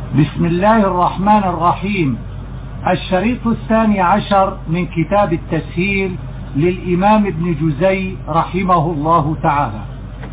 بسم الله الرحمن الرحيم. الشريط 12 من كتاب التسهيل للإمام ابن جزي رحمه الله تعالى.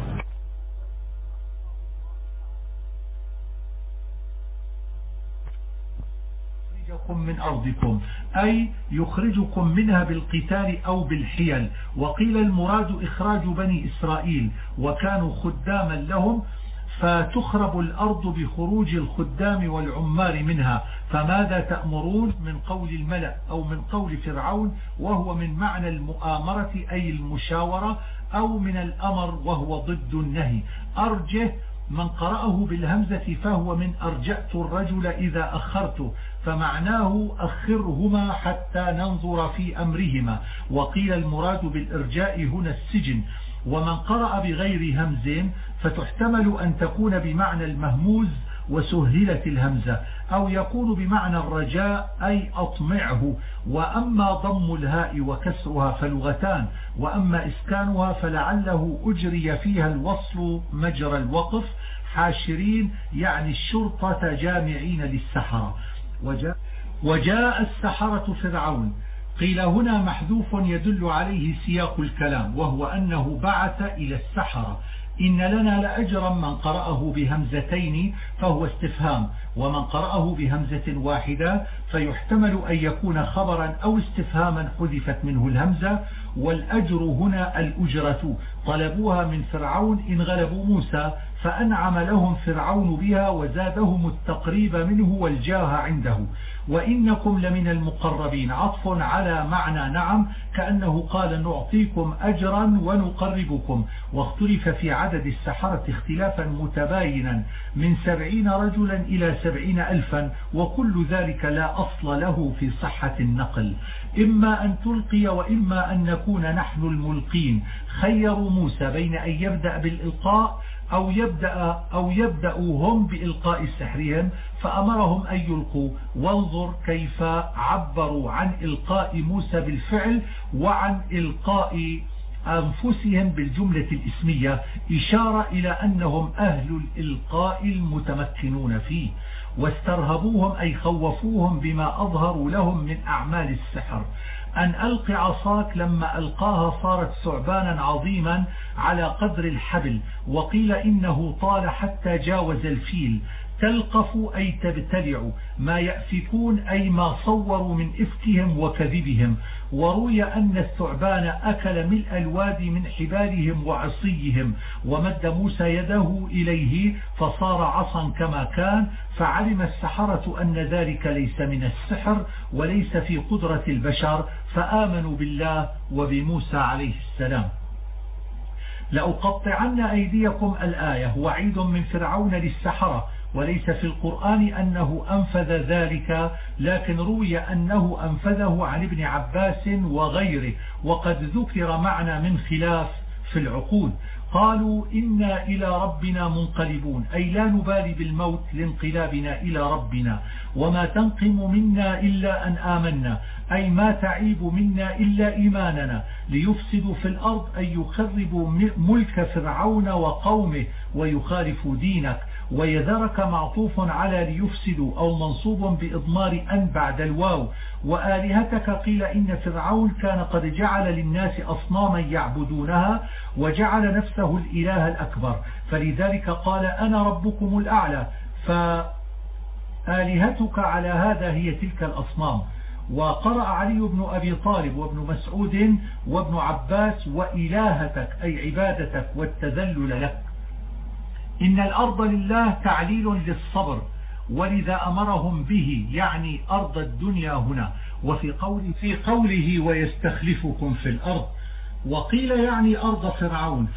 يخرجكم من أرضكم أي يخرجكم منها بالقتال أو بالحيل، وقيل المراد إخراج بني إسرائيل وكانوا خداما لهم، فتخرب الأرض بخروج الخدام والعمال منها. فماذا تأمرون من قول الملأ أو من قول فرعون، وهو من معنى المؤامرة أي المشاورة، أو من الأمر وهو ضد النهي. أرجه من قرأه بالهمزة فهو من أرجأت الرجل إذا أخرته، فمعناه أخرهما حتى ننظر في أمرهما. وقيل المراد بالإرجاء هنا السجن. ومن قرأ بغير همز فتحتمل أن تكون بمعنى المهموز وسهلت الهمزة، أو يكون بمعنى الرجاء أي أطمعه. وأما ضم الهاء وكسرها فلغتان، وأما إسكانها فلعله أجري فيها الوصل مجرى الوقف، حاشرين يعني الشرطة جامعين للسحرة. وجاء السحرة فرعون، قيل هنا محذوف يدل عليه سياق الكلام، وهو أنه بعث إلى السحرة. إن لنا لأجرا من قرأه بهمزتين فهو استفهام، ومن قرأه بهمزة واحدة فيحتمل أن يكون خبرا أو استفهاما حذفت منه الهمزة. والأجر هنا الأجرة طلبوها من فرعون إن غلبوا موسى، فأنعم لهم فرعون بها وزادهم التقريب منه والجاه عنده. وإنكم لمن المقربين عطف على معنى نعم، كأنه قال نعطيكم أجرا ونقربكم. واختلف في عدد السحرة اختلافا متباينا من 70 رجلا إلى 70,000، وكل ذلك لا أصل له في صحة النقل. إما أن تلقي وإما أن نكون نحن الملقين. خيروا موسى بين أن يبدأ بالإلقاء أو يبدأوا هم بإلقاء سحرهم، فأمرهم أن يلقوا. وانظر كيف عبروا عن إلقاء موسى بالفعل وعن إلقاء أنفسهم بالجملة الإسمية، إشارة إلى أنهم أهل الإلقاء المتمكنون فيه. واسترهبوهم أي خوفوهم بما أظهروا لهم من أعمال السحر. أن ألق عصاك لما ألقاها صارت ثعبانا عظيما على قدر الحبل، وقيل إنه طال حتى جاوز الفيل. تلقف أي تبتلع، ما يأفكون أي ما صوروا من إفكهم وكذبهم. وروي أن الثعبان أكل ملء الوادي من حبالهم وعصيهم، ومد موسى يده إليه فصار عصا كما كان. فعلم السحرة أن ذلك ليس من السحر وليس في قدرة البشر، فآمنوا بالله وبموسى عليه السلام. لأقطعن أيديكم الآية وعيد من فرعون للسحرة، وليس في القرآن أنه أنفذ ذلك، لكن روي أنه أنفذه عن ابن عباس وغيره، وقد ذكر معنى من خلاف في العقود. قالوا إنا إلى ربنا منقلبون، أي لا نبالي بالموت لانقلابنا إلى ربنا. وما تنقم منا إلا أن آمنا، أي ما تعيب منا إلا إيماننا. ليفسدوا في الأرض أي يخربوا ملك فرعون وقومه ويخالفوا دينك. ويذرك معطوف على ليفسدوا أو منصوب بإضمار أن بعد الواو. وآلهتك قيل إن فرعون كان قد جعل للناس أصناما يعبدونها وجعل نفسه الإله الأكبر، فلذلك قال أنا ربكم الأعلى. فآلهتك على هذا هي تلك الأصنام. وقرأ علي بن أبي طالب وابن مسعود وابن عباس وإلهتك أي عبادتك والتذلل لك. إن الأرض لله تعليل للصبر، ولذا أمرهم به يعني أرض الدنيا هنا. وفي قوله ويستخلفكم في الأرض، وقيل يعني أرض فرعون.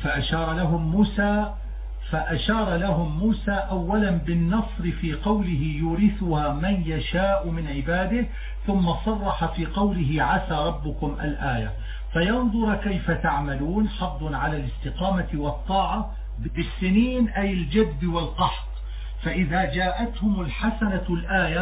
فأشار لهم موسى أولا بالنصر في قوله يورثها من يشاء من عباده، ثم صرح في قوله عسى ربكم الآية. فينظر كيف تعملون، حض على الاستقامة والطاعة بالسنين أي الجد والقحط. فإذا جاءتهم الحسنة الآية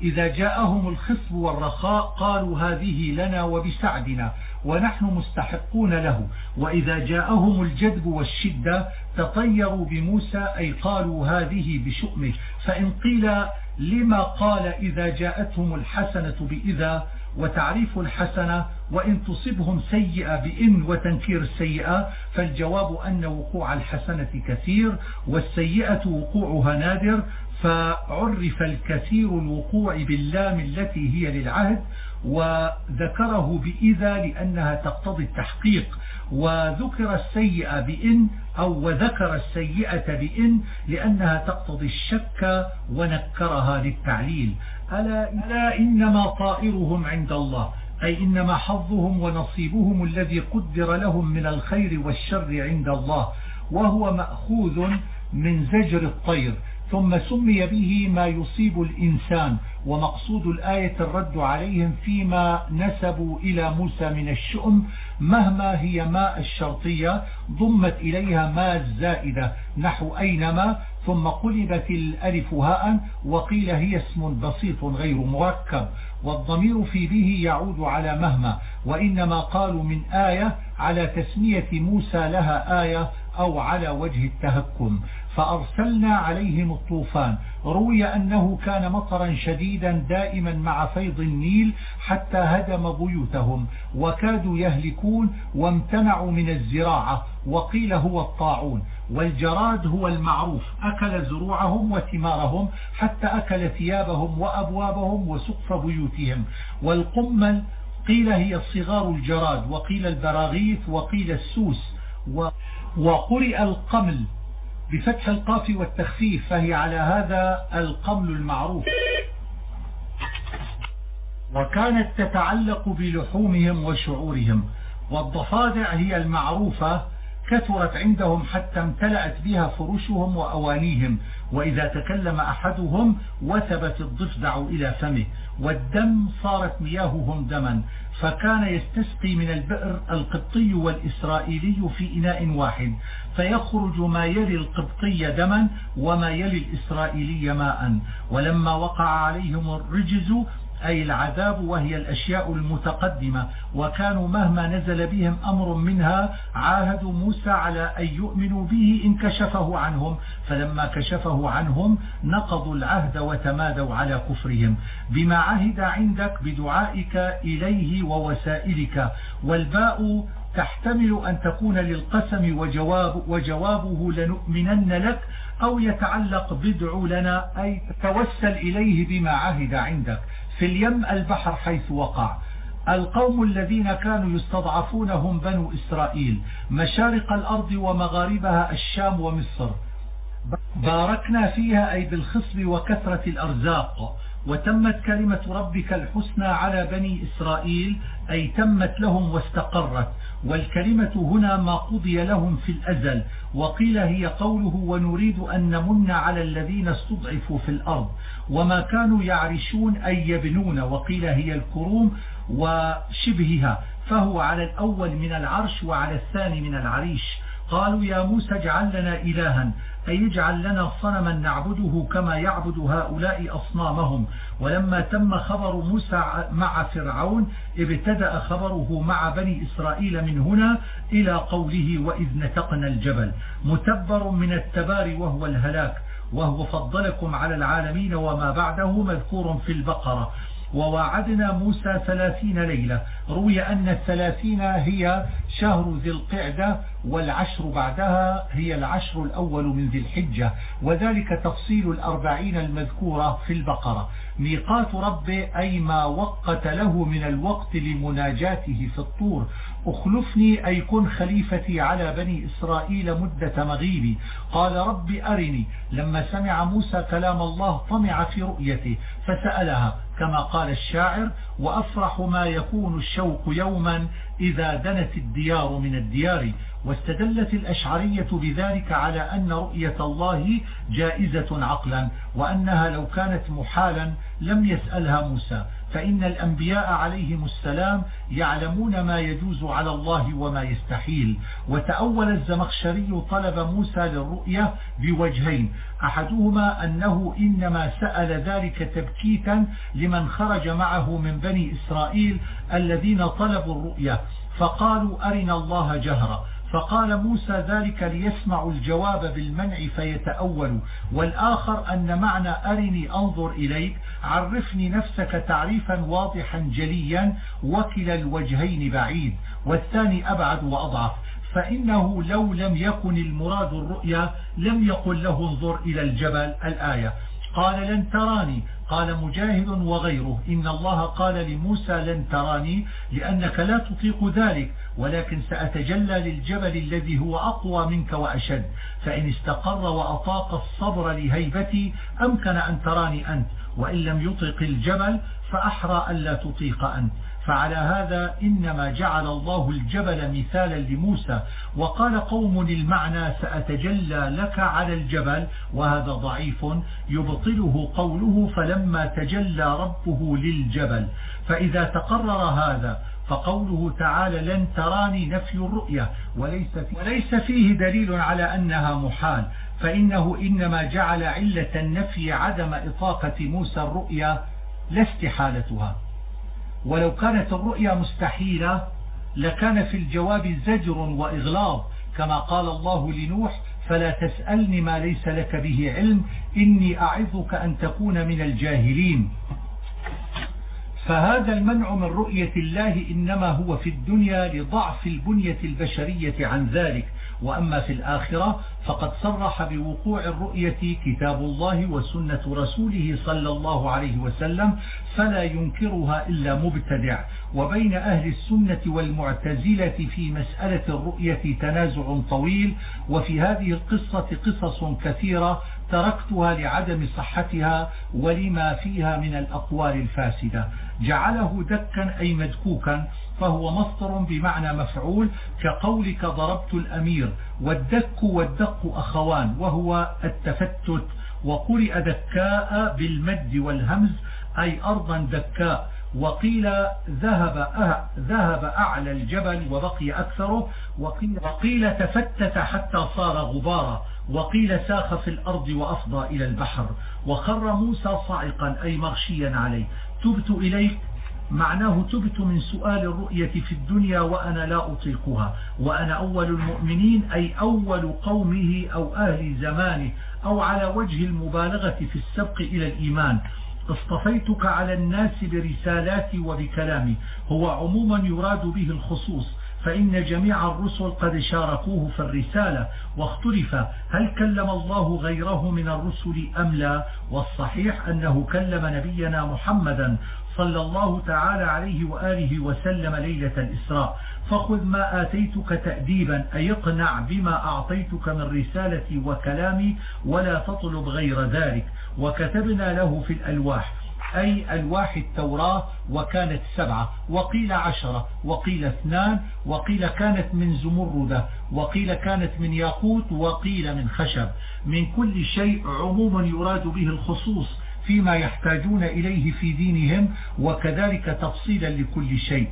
إذا جاءهم الخصب والرخاء قالوا هذه لنا وبسعدنا ونحن مستحقون له، وإذا جاءهم الجدب والشدة تطيروا بموسى أي قالوا هذه بشؤمه. فإن قيل لما قال إذا جاءتهم الحسنة بإذا وتعريف الحسنة، وإن تصبهم سيئة بإن وتنكير السيئة، فالجواب أن وقوع الحسنة كثير والسيئة وقوعها نادر، فعرف الكثير الوقوع باللام التي هي للعهد، وذكره بإذا لأنها تقتضي التحقيق، وذكر السيئة بإن أو وذكر السيئة بإن لأنها تقتضي الشك ونكرها للتعليل. ألا إنما طائرهم عند الله، أي إنما حظهم ونصيبهم الذي قدر لهم من الخير والشر عند الله، وهو مأخوذ من زجر الطير، ثم سمي به ما يصيب الإنسان. ومقصود الآية الرد عليهم فيما نسبوا إلى موسى من الشؤم، مهما هي ماء الشرطية ضمت إليها ماء الزائدة نحو أينما، ثم قلبت الألف هاء، وقيل هي اسم بسيط غير مركب، والضمير في به يعود على مهما، وإنما قالوا من آية على تسمية موسى لها آية أو على وجه التهكم. فأرسلنا عليهم الطوفان، روي أنه كان مطرا شديدا دائما مع فيض النيل حتى هدم بيوتهم وكادوا يهلكون وامتنعوا من الزراعة، وقيل هو الطاعون. والجراد هو المعروف، أكل زروعهم وثمارهم حتى أكل ثيابهم وأبوابهم وسقف بيوتهم. والقمل قيل هي صغار الجراد، وقيل البراغيث، وقيل السوس، وقرئ القمل بفتح القاف والتخفيف، فهي على هذا القمل المعروف. وكانت تتعلق بلحومهم وشعورهم. والضفادع هي المعروفة، كثرت عندهم حتى امتلأت بها فرشهم وأوانيهم، وإذا تكلم أحدهم وثبت الضفدع إلى فمه. والدم صارت مياههم دما، فكان يستسقي من البئر القبطي والإسرائيلي في إناء واحد، فيخرج ما يلي القبطي دما وما يلي الإسرائيلي ماء. ولما وقع عليهم الرجز أي العذاب، وهي الأشياء المتقدمة، وكانوا مهما نزل بهم أمر منها عاهدوا موسى على أن يؤمنوا به إن كشفه عنهم، فلما كشفه عنهم نقضوا العهد وتمادوا على كفرهم. بما عهد عندك بدعائك إليه ووسائلك. والباء تحتمل أن تكون للقسم وجوابه لنؤمنن لك، أو يتعلق بدع لنا أي توسل إليه بما عهد عندك. في اليم البحر حيث وقع. القوم الذين كانوا يستضعفونهم بنو إسرائيل، مشارق الأرض ومغاربها الشام ومصر، باركنا فيها أي بالخصب وكثرة الأرزاق. وتمت كلمة ربك الحسنى على بني إسرائيل أي تمت لهم واستقرت. والكلمة هنا ما قضي لهم في الأزل. وقيل هي قوله ونريد أن نمن على الذين استضعفوا في الأرض. وما كانوا يعرشون أي يبنون، وقيل هي الكروم وشبهها، فهو على الأول من العرش وعلى الثاني من العريش. قالوا يا موسى اجعل لنا إلها أي اجعل لنا صنما نعبده كما يعبد هؤلاء أصنامهم. ولما تم خبر موسى مع فرعون ابتدأ خبره مع بني إسرائيل من هنا إلى قوله وإذ نتقنا الجبل، متبر من التبار وهو الهلاك، وهو فضلكم على العالمين وما بعده مذكور في البقرة. ووعدنا موسى 30 ليلة، روي أن 30 هي شهر ذي القعدة، والعشر بعدها هي العشر الأول من ذي الحجة، وذلك تفصيل 40 المذكورة في البقرة. ميقات ربه أي ما وقت له من الوقت لمناجاته في الطور. أخلفني أي كن خليفتي على بني إسرائيل مدة مغيبي. قال رب أرني. لما سمع موسى كلام الله طمع في رؤيته فسألها، كما قال الشاعر وأفرح ما يكون الشوق يوما إذا دنت الديار من الديار. واستدلت الأشعرية بذلك على أن رؤية الله جائزة عقلا، وأنها لو كانت محالا لم يسألها موسى، فإن الأنبياء عليهم السلام يعلمون ما يجوز على الله وما يستحيل. وتأول الزمخشري طلب موسى للرؤية بوجهين، أحدهما أنه إنما سأل ذلك تبكيتا لمن خرج معه من بني إسرائيل الذين طلبوا الرؤية فقالوا أرنا الله جهرا، فقال موسى ذلك ليسمعوا الجواب بالمنع فيتأولوا. والآخر أن معنى أرني أنظر إليك عرفني نفسك تعريفا واضحا جليا وكلا الوجهين بعيد، والثاني أبعد وأضعف، فإنه لو لم يكن المراد الرؤيا لم يقل له انظر إلى الجبل الآية. قال لن تراني، قال مجاهد وغيره إن الله قال لموسى لن تراني لأنك لا تطيق ذلك، ولكن سأتجلى للجبل الذي هو أقوى منك وأشد، فإن استقر وأطاق الصبر لهيبتي أمكن أن تراني أنت، وإن لم يطيق الجبل فأحرى ألا تطيق أنت. فعلى هذا إنما جعل الله الجبل مثالا لموسى. وقال قوم المعنى سأتجلى لك على الجبل، وهذا ضعيف يبطله قوله فلما تجلى ربه للجبل. فإذا تقرر هذا فقوله تعالى لن تراني نفي الرؤية وليس فيه دليل على أنها محال، فإنه إنما جعل علة النفي عدم إطاقة موسى الرؤية لا استحالتها. ولو كانت الرؤيا مستحيلة لكان في الجواب زجر وإغلاظ، كما قال الله لنوح فلا تسألني ما ليس لك به علم إني أعظك أن تكون من الجاهلين. فهذا المنع من رؤية الله إنما هو في الدنيا لضعف البنية البشرية عن ذلك، وأما في الآخرة فقد صرح بوقوع الرؤية كتاب الله وسنة رسوله صلى الله عليه وسلم، فلا ينكرها إلا مبتدع. وبين أهل السنة والمعتزلة في مسألة الرؤية تنازع طويل، وفي هذه القصة قصص كثيرة تركتها لعدم صحتها ولما فيها من الأقوال الفاسدة. جعله دكا أي مدكوكا، فهو مصدر بمعنى مفعول كقولك ضربت الأمير، والدك والدق أخوان وهو التفتت، وقرئ دكاء بالمد والهمز أي أرضا دكاء. وقيل ذهب أعلى الجبل وبقي أكثره، وقيل تفتت حتى صار غبارا، وقيل ساخ في الأرض وأفضى إلى البحر. وخر موسى صاعقا أي مغشيا عليه. تبت إليك معناه تبت من سؤال الرؤية في الدنيا وأنا لا أطيقها، وأنا أول المؤمنين أي أول قومه أو أهل زمانه، أو على وجه المبالغة في السبق إلى الإيمان. اصطفيتك على الناس برسالاتي وبكلامي، هو عموما يراد به الخصوص، فإن جميع الرسل قد شاركوه في الرسالة، واختلف هل كلم الله غيره من الرسل أم لا، والصحيح أنه كلم نبينا محمدا صلى الله تعالى عليه وآله وسلم ليلة الإسراء. فخذ ما آتيتك تأديبا أي اقنع بما أعطيتك من رسالتي وكلامي ولا تطلب غير ذلك. وكتبنا له في الألواح أي ألواح التوراة، وكانت 7 وقيل 10 وقيل 2 وقيل كانت من زمردة وقيل كانت من ياقوت وقيل من خشب، من كل شيء عموما يراد به الخصوص فيما يحتاجون إليه في دينهم، وكذلك تفصيلا لكل شيء.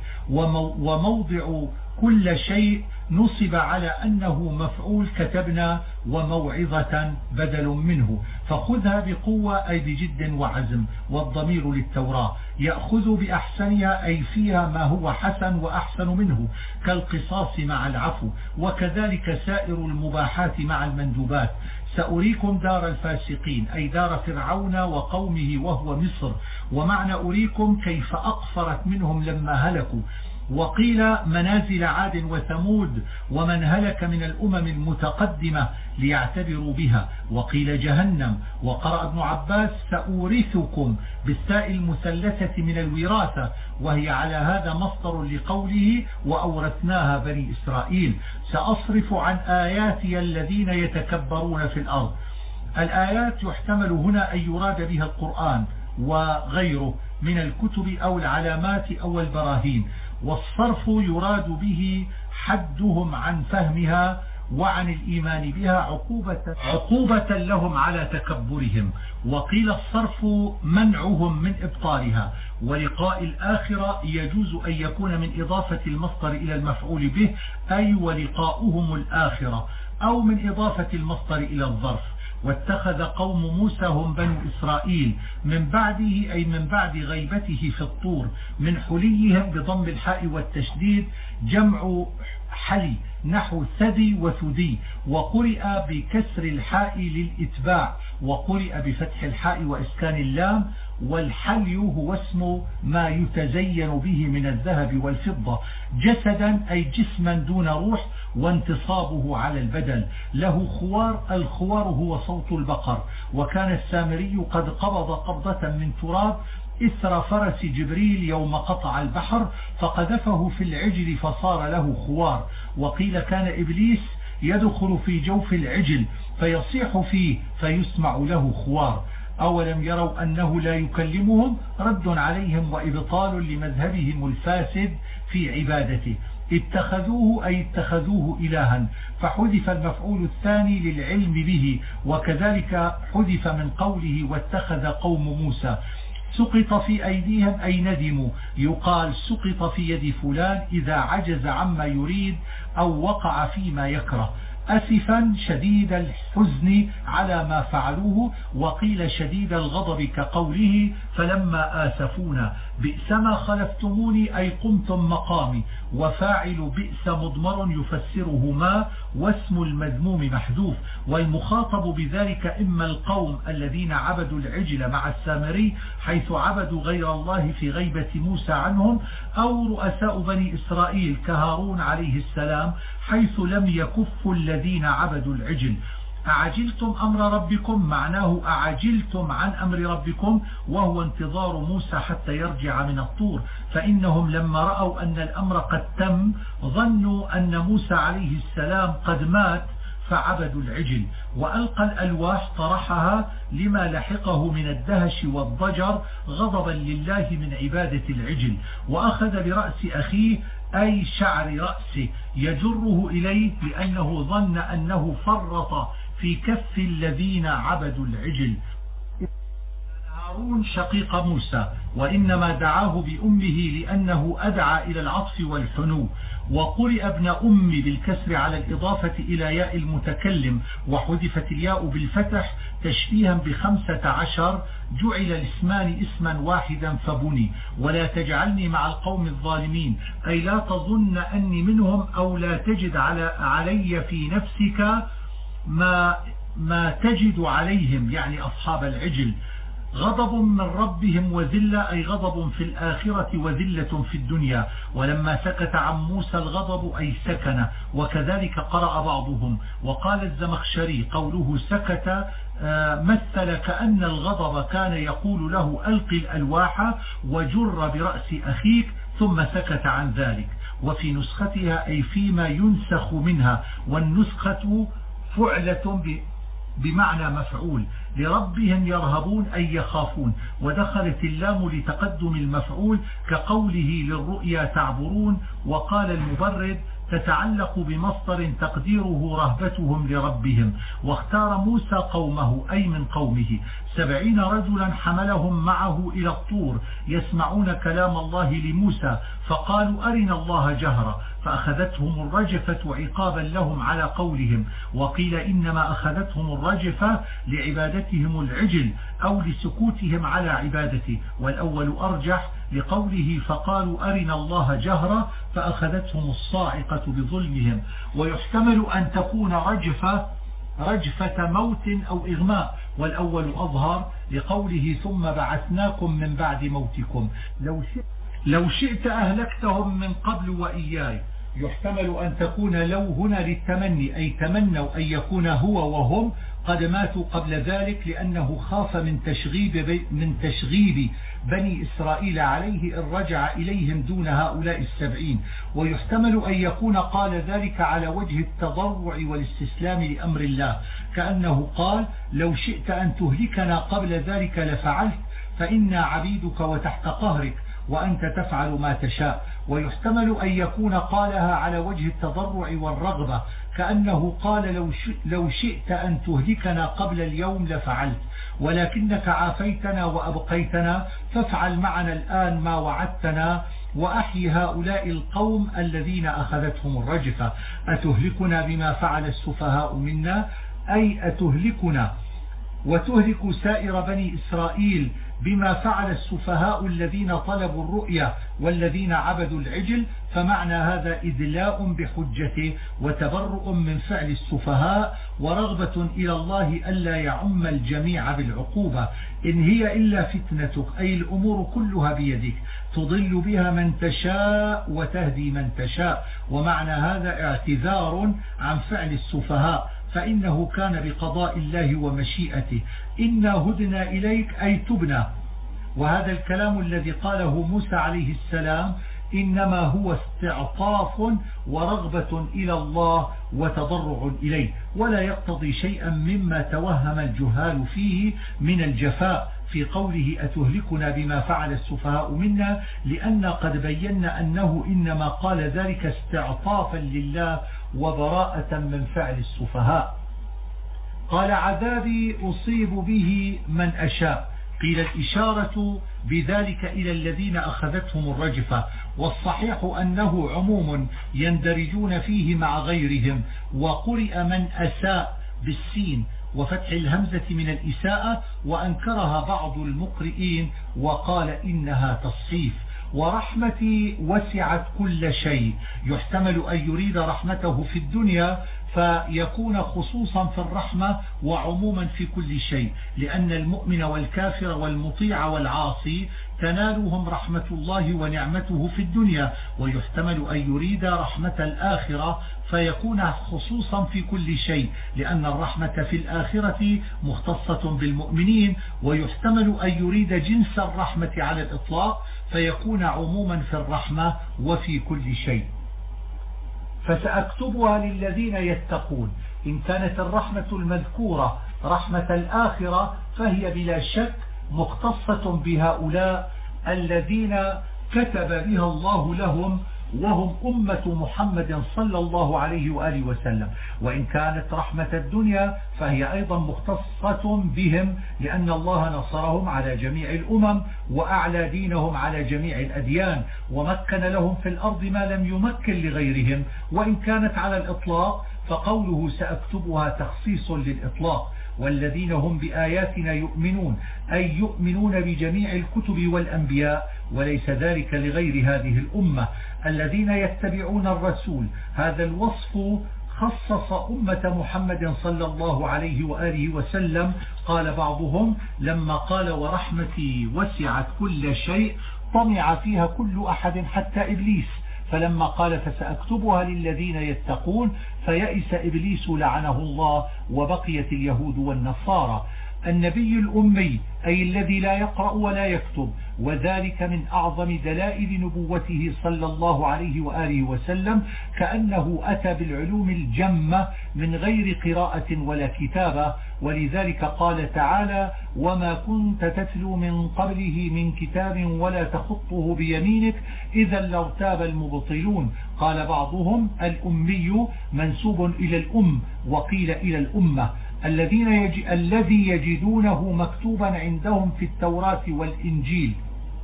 وموضع كل شيء نصب على أنه مفعول كتبنا، وموعظة بدل منه. فخذها بقوة أي بجد وعزم، والضمير للتوراة. يأخذ بأحسنها أي فيها ما هو حسن وأحسن منه، كالقصاص مع العفو، وكذلك سائر المباحات مع المندوبات. سأريكم دار الفاسقين أي دار فرعون وقومه وهو مصر، ومعنى أريكم كيف أقفرت منهم لما هلكوا. وقيل منازل عاد وثمود ومن هلك من الأمم المتقدمة ليعتبروا بها. وقيل جهنم. وقرأ ابن عباس سأورثكم بالتاء المثلثة من الوراثة، وهي على هذا مصدر لقوله وأورثناها بني إسرائيل. سأصرف عن آياتي الذين يتكبرون في الأرض. الآيات يحتمل هنا أن يراد بها القرآن وغيره من الكتب أو العلامات أو البراهين، والصرف يراد به حدهم عن فهمها وعن الإيمان بها عقوبة لهم على تكبرهم. وقيل الصرف منعهم من إبطالها. ولقاء الآخرة يجوز أن يكون من إضافة المصدر إلى المفعول به أي ولقاؤهم الآخرة، أو من إضافة المصدر إلى الظرف. واتخذ قوم موسى هم بنو إسرائيل من بعده أي من بعد غيبته في الطور من حليهم بضم الحاء والتشديد جمع حلي نحو ثدي وثدي، وقرئ بكسر الحاء للإتباع، وقرئ بفتح الحاء وإسكان اللام. والحلي هو اسم ما يتزين به من الذهب والفضة جسدا أي جسما دون روح، وانتصابه على البدن. له خوار، الخوار هو صوت البقر. وكان السامري قد قبض قبضة من تراب إثر فرس جبريل يوم قطع البحر فقذفه في العجل فصار له خوار. وقيل كان إبليس يدخل في جوف العجل فيصيح فيه فيسمع له خوار. أولم يروا أنه لا يكلمهم رد عليهم وإبطال لمذهبهم الفاسد في عبادته. اتخذوه أي اتخذوه إلها، فحذف المفعول الثاني للعلم به، وكذلك حذف من قوله واتخذ قوم موسى. سقط في أيديهم أي ندموا، يقال سقط في يد فلان إذا عجز عما يريد أو وقع فيما يكره. أسفا شديد الحزن على ما فعلوه، وقيل شديد الغضب كقوله فلما آسفونا. بئس ما خلفتموني أي قمتم مقامي. وفاعل بئس مضمر يفسره ما، واسم المذموم محذوف. والمخاطب بذلك إما القوم الذين عبدوا العجل مع السامري حيث عبدوا غير الله في غيبة موسى عنهم، أو رؤساء بني إسرائيل كهارون عليه السلام حيث لم يكفوا الذين عبدوا العجل. أعجلتم أمر ربكم معناه أعجلتم عن أمر ربكم، وهو انتظار موسى حتى يرجع من الطور، فإنهم لما رأوا أن الأمر قد تم ظنوا أن موسى عليه السلام قد مات فعبدوا العجل. وألقى الألواح طرحها لما لحقه من الدهش والضجر غضبا لله من عبادة العجل. وأخذ برأس أخيه أي شعر رأسه يجره إليه لأنه ظن أنه فرط في كف الذين عبدوا العجل. هارون شقيق موسى، وإنما دعاه بأمه لأنه أدعى إلى العطف والحنو. وقرئ ابن أم بالكسر على الإضافة إلى ياء المتكلم، وحذفت الياء بالفتح تشبيها ب15، جعل الاسمان اسما واحدا فبني. ولا تجعلني مع القوم الظالمين أي لا تظن أني منهم، أو لا تجد علي في نفسك ما تجد عليهم يعني أصحاب العجل. غضب من ربهم وذلة أي غضب في الآخرة وذلة في الدنيا. ولما سكت عن موسى الغضب أي سكن، وكذلك قرأ بعضهم. وقال الزمخشري قوله سكت مثل كأن الغضب كان يقول له ألقي الألواح وجر برأس أخيك ثم سكت عن ذلك. وفي نسختها أي فيما ينسخ منها، والنسخة فعلة بمعنى مفعول. لربهم يرهبون أي يخافون، ودخلت اللام لتقدم المفعول كقوله للرؤيا تعبرون. وقال المبرد تتعلق بمصدر تقديره رهبتهم لربهم. واختار موسى قومه أي من قومه 70 رجلا حملهم معه إلى الطور يسمعون كلام الله لموسى، فقالوا أرنا الله جهرا، فأخذتهم الرجفة عقابا لهم على قولهم. وقيل إنما أخذتهم الرجفة لعبادتهم العجل أو لسكوتهم على عبادته، والأول أرجح لقوله فقالوا أرنا الله جهرا فأخذتهم الصاعقة بظلمهم. ويحتمل أن تكون رجفة موت أو إغماء، والأول أظهر لقوله ثم بعثناكم من بعد موتكم لو شئت أهلكتهم من قبل وإياي. يحتمل أن تكون لو هنا للتمني أي تمنوا أن يكون هو وهم قد ماتوا قبل ذلك، لأنه خاف من تشغيب بني إسرائيل عليه إن رجع إليهم دون هؤلاء 70. ويحتمل أن يكون قال ذلك على وجه التضرع والاستسلام لأمر الله، كأنه قال لو شئت أن تهلكنا قبل ذلك لفعلت، فإنا عبيدك وتحت قهرك وأنت تفعل ما تشاء. ويحتمل أن يكون قالها على وجه التضرع والرغبة، كأنه قال لو شئت أن تهلكنا قبل اليوم لفعلت، ولكنك عافيتنا وأبقيتنا، فافعل معنا الآن ما وعدتنا وأحي هؤلاء القوم الذين أخذتهم الرجفة. أتهلكنا بما فعل السفهاء منا، أي أتهلكنا وتهلك سائر بني إسرائيل بما فعل السفهاء الذين طلبوا الرؤيا والذين عبدوا العجل. فمعنى هذا إدلاء بحجته وتبرؤ من فعل السفهاء ورغبة إلى الله ألا يعم الجميع بالعقوبة. إن هي إلا فتنتك، أي الأمور كلها بيدك، تضل بها من تشاء وتهدي من تشاء. ومعنى هذا اعتذار عن فعل السفهاء، فإنه كان بقضاء الله ومشيئته. إنا هدنا إليك أي تبنا. وهذا الكلام الذي قاله موسى عليه السلام إنما هو استعطاف ورغبة إلى الله وتضرع إليه، ولا يقتضي شيئا مما توهم الجهال فيه من الجفاء في قوله أتهلكنا بما فعل السفهاء منا، لأن قد بينا أنه إنما قال ذلك استعطافا لله وبراءة من فعل السفهاء. قال عذابي أصيب به من أشاء، قيل الإشارة بذلك إلى الذين أخذتهم الرجفة، والصحيح أنه عموم يندرجون فيه مع غيرهم. وقرئ من أساء بالسين وفتح الهمزة من الإساءة، وأنكرها بعض المقرئين وقال إنها تصحيف. ورحمتي وسعت كل شيء، يحتمل أن يريد رحمته في الدنيا فيكون خصوصا في الرحمة وعموما في كل شيء، لأن المؤمن والكافر والمطيع والعاصي تنالهم رحمة الله ونعمته في الدنيا. ويحتمل أن يريد رحمة الآخرة فيكون خصوصا في كل شيء، لأن الرحمة في الآخرة مختصة بالمؤمنين. ويحتمل أن يريد جنس الرحمة على الإطلاق فيكون عموما في الرحمة وفي كل شيء. فسأكتبها للذين يتقون. إن كانت الرحمة المذكورة رحمة الآخرة فهي بلا شك مختصة بهؤلاء الذين كتب بها الله لهم، وهم أمة محمد صلى الله عليه وآله وسلم. وإن كانت رحمة الدنيا فهي أيضا مختصة بهم، لأن الله نصرهم على جميع الأمم وأعلى دينهم على جميع الأديان، ومكن لهم في الأرض ما لم يمكن لغيرهم. وإن كانت على الإطلاق فقوله سأكتبها تخصيص للإطلاق. والذين هم بآياتنا يؤمنون، أي يؤمنون بجميع الكتب والأنبياء، وليس ذلك لغير هذه الأمة. الذين يتبعون الرسول، هذا الوصف خصص أمة محمد صلى الله عليه وآله وسلم. قال بعضهم لما قال ورحمتي وسعت كل شيء طمع فيها كل أحد حتى إبليس، فلما قال فسأكتبها للذين يتقون فيئس إبليس لعنه الله وبقيت اليهود والنصارى. النبي الأمي أي الذي لا يقرأ ولا يكتب، وذلك من أعظم دلائل نبوته صلى الله عليه وآله وسلم، كأنه أتى بالعلوم الجمة من غير قراءة ولا كتابة. ولذلك قال تعالى وما كنت تتلو من قبله من كتاب ولا تخطه بيمينك إذا لارتاب المبطلون. قال بعضهم الأمي منسوب إلى الأم، وقيل إلى الأمة. الذي يجدونه مكتوبا عندهم في التوراة والإنجيل.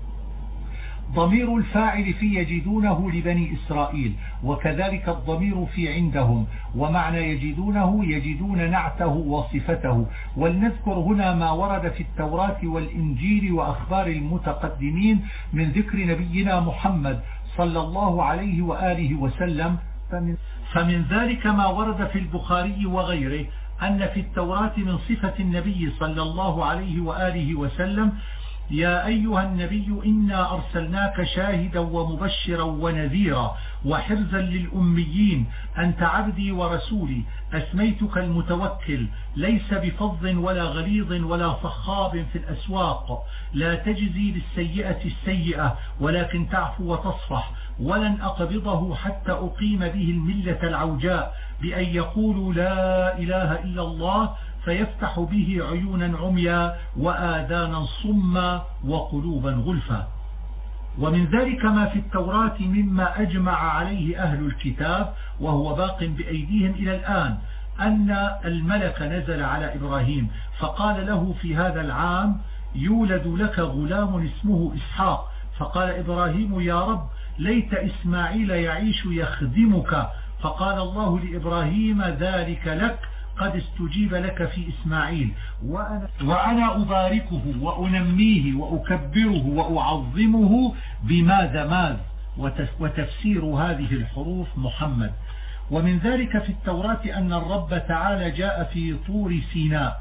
ضمير الفاعل في يجدونه لبني إسرائيل، وكذلك الضمير في عندهم. ومعنى يجدونه يجدون نعته وصفته. ولنذكر هنا ما ورد في التوراة والإنجيل وأخبار المتقدمين من ذكر نبينا محمد صلى الله عليه وآله وسلم. فمن ذلك ما ورد في البخاري وغيره أن في التوراة من صفة النبي صلى الله عليه وآله وسلم يا أيها النبي إنا أرسلناك شاهدا ومبشرا ونذيرا وحرزا للأميين أنت عبدي ورسولي أسميتك المتوكل ليس بفظ ولا غليظ ولا صخاب في الأسواق لا تجزي بالسيئة السيئة ولكن تعفو وتصفح ولن أقبضه حتى أقيم به الملة العوجاء بأن يقولوا لا إله إلا الله فيفتح به عيونا عميا وآذانا صما وقلوبا غلفا. ومن ذلك ما في التوراة مما أجمع عليه أهل الكتاب وهو باق بأيديهم إلى الآن، أن الملك نزل على إبراهيم فقال له في هذا العام يولد لك غلام اسمه إسحاق، فقال إبراهيم يا رب ليت إسماعيل يعيش يخدمك، فقال الله لإبراهيم ذلك لك قد استجيب لك في إسماعيل وأنا أباركه وأنميه وأكبره وأعظمه بماذا ماذ، وتفسير هذه الحروف محمد. ومن ذلك في التوراة أن الرب تعالى جاء في طور سيناء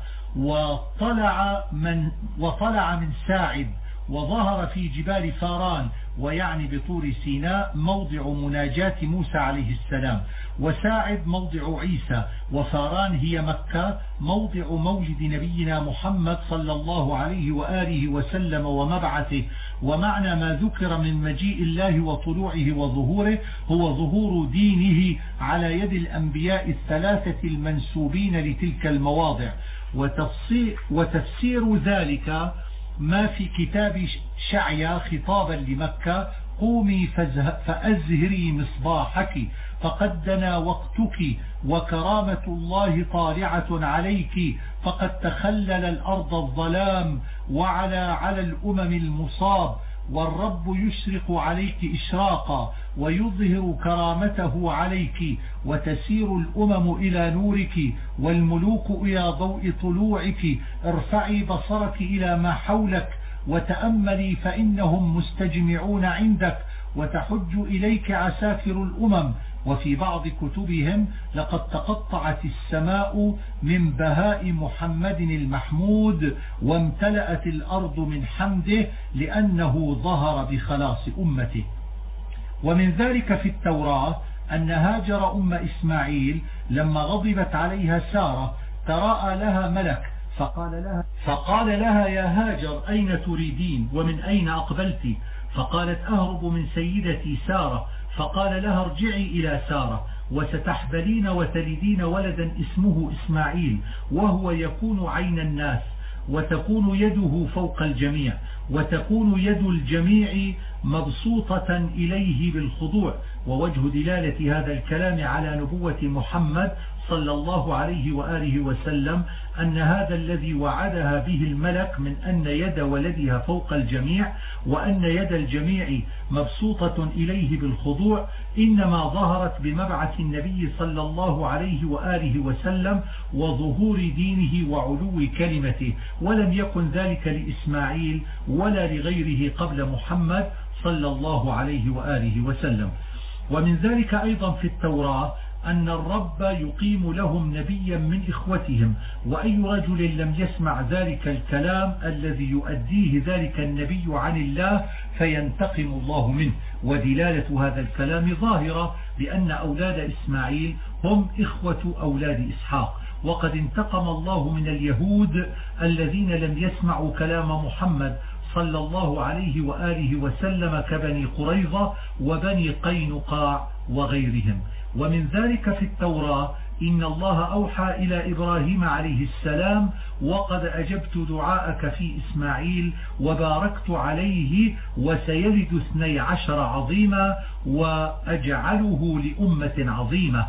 وطلع من ساعد وظهر في جبال فاران، ويعني بطور سيناء موضع مناجاة موسى عليه السلام، وساعد موضع عيسى، وفاران هي مكة موضع مولد نبينا محمد صلى الله عليه وآله وسلم ومبعثه. ومعنى ما ذكر من مجيء الله وطلوعه وظهوره هو ظهور دينه على يد الأنبياء الثلاثة المنسوبين لتلك المواضع. وتفسير ذلك ما في كتاب شعيا خطابا لمكة: قومي فأزهري مصباحك فقد دنا وقتك وكرامة الله طالعة عليك، فقد تخلل الأرض الظلام على الأمم المصاب، والرب يشرق عليك إشراقا ويظهر كرامته عليك، وتسير الأمم إلى نورك والملوك إلى ضوء طلوعك، ارفعي بصرك إلى ما حولك وتأملي فإنهم مستجمعون عندك، وتحج إليك عساكر الأمم. وفي بعض كتبهم لقد تقطعت السماء من بهاء محمد المحمود وامتلأت الأرض من حمده لأنه ظهر بخلاص أمته. ومن ذلك في التوراة أن هاجر أم إسماعيل لما غضبت عليها سارة تراءى لها ملك فقال لها يا هاجر أين تريدين ومن أين أقبلت؟ فقالت أهرب من سيدتي سارة. فقال لها ارجعي إلى سارة وستحبلين وتلدين ولدا اسمه إسماعيل، وهو يكون عين الناس وتكون يده فوق الجميع، وتكون يد الجميع مبسوطة إليه بالخضوع. ووجه دلالة هذا الكلام على نبوة محمد صلى الله عليه وآله وسلم أن هذا الذي وعدها به الملك من أن يد ولدها فوق الجميع وأن يد الجميع مبسوطة إليه بالخضوع إنما ظهرت بمبعث النبي صلى الله عليه وآله وسلم وظهور دينه وعلو كلمته، ولم يكن ذلك لإسماعيل ولا لغيره قبل محمد صلى الله عليه وآله وسلم. ومن ذلك أيضا في التوراة أن الرب يقيم لهم نبيا من إخوتهم، وأي رجل لم يسمع ذلك الكلام الذي يؤديه ذلك النبي عن الله فينتقم الله منه. ودلالة هذا الكلام ظاهرة بأن أولاد إسماعيل هم إخوة أولاد إسحاق، وقد انتقم الله من اليهود الذين لم يسمعوا كلام محمد صلى الله عليه وآله وسلم كبني قريظة وبني قينقاع وغيرهم. ومن ذلك في التوراة إن الله أوحى إلى إبراهيم عليه السلام: وقد أجبت دعاءك في إسماعيل وباركت عليه وسيلد 12 عظيما وأجعله لأمة عظيمة.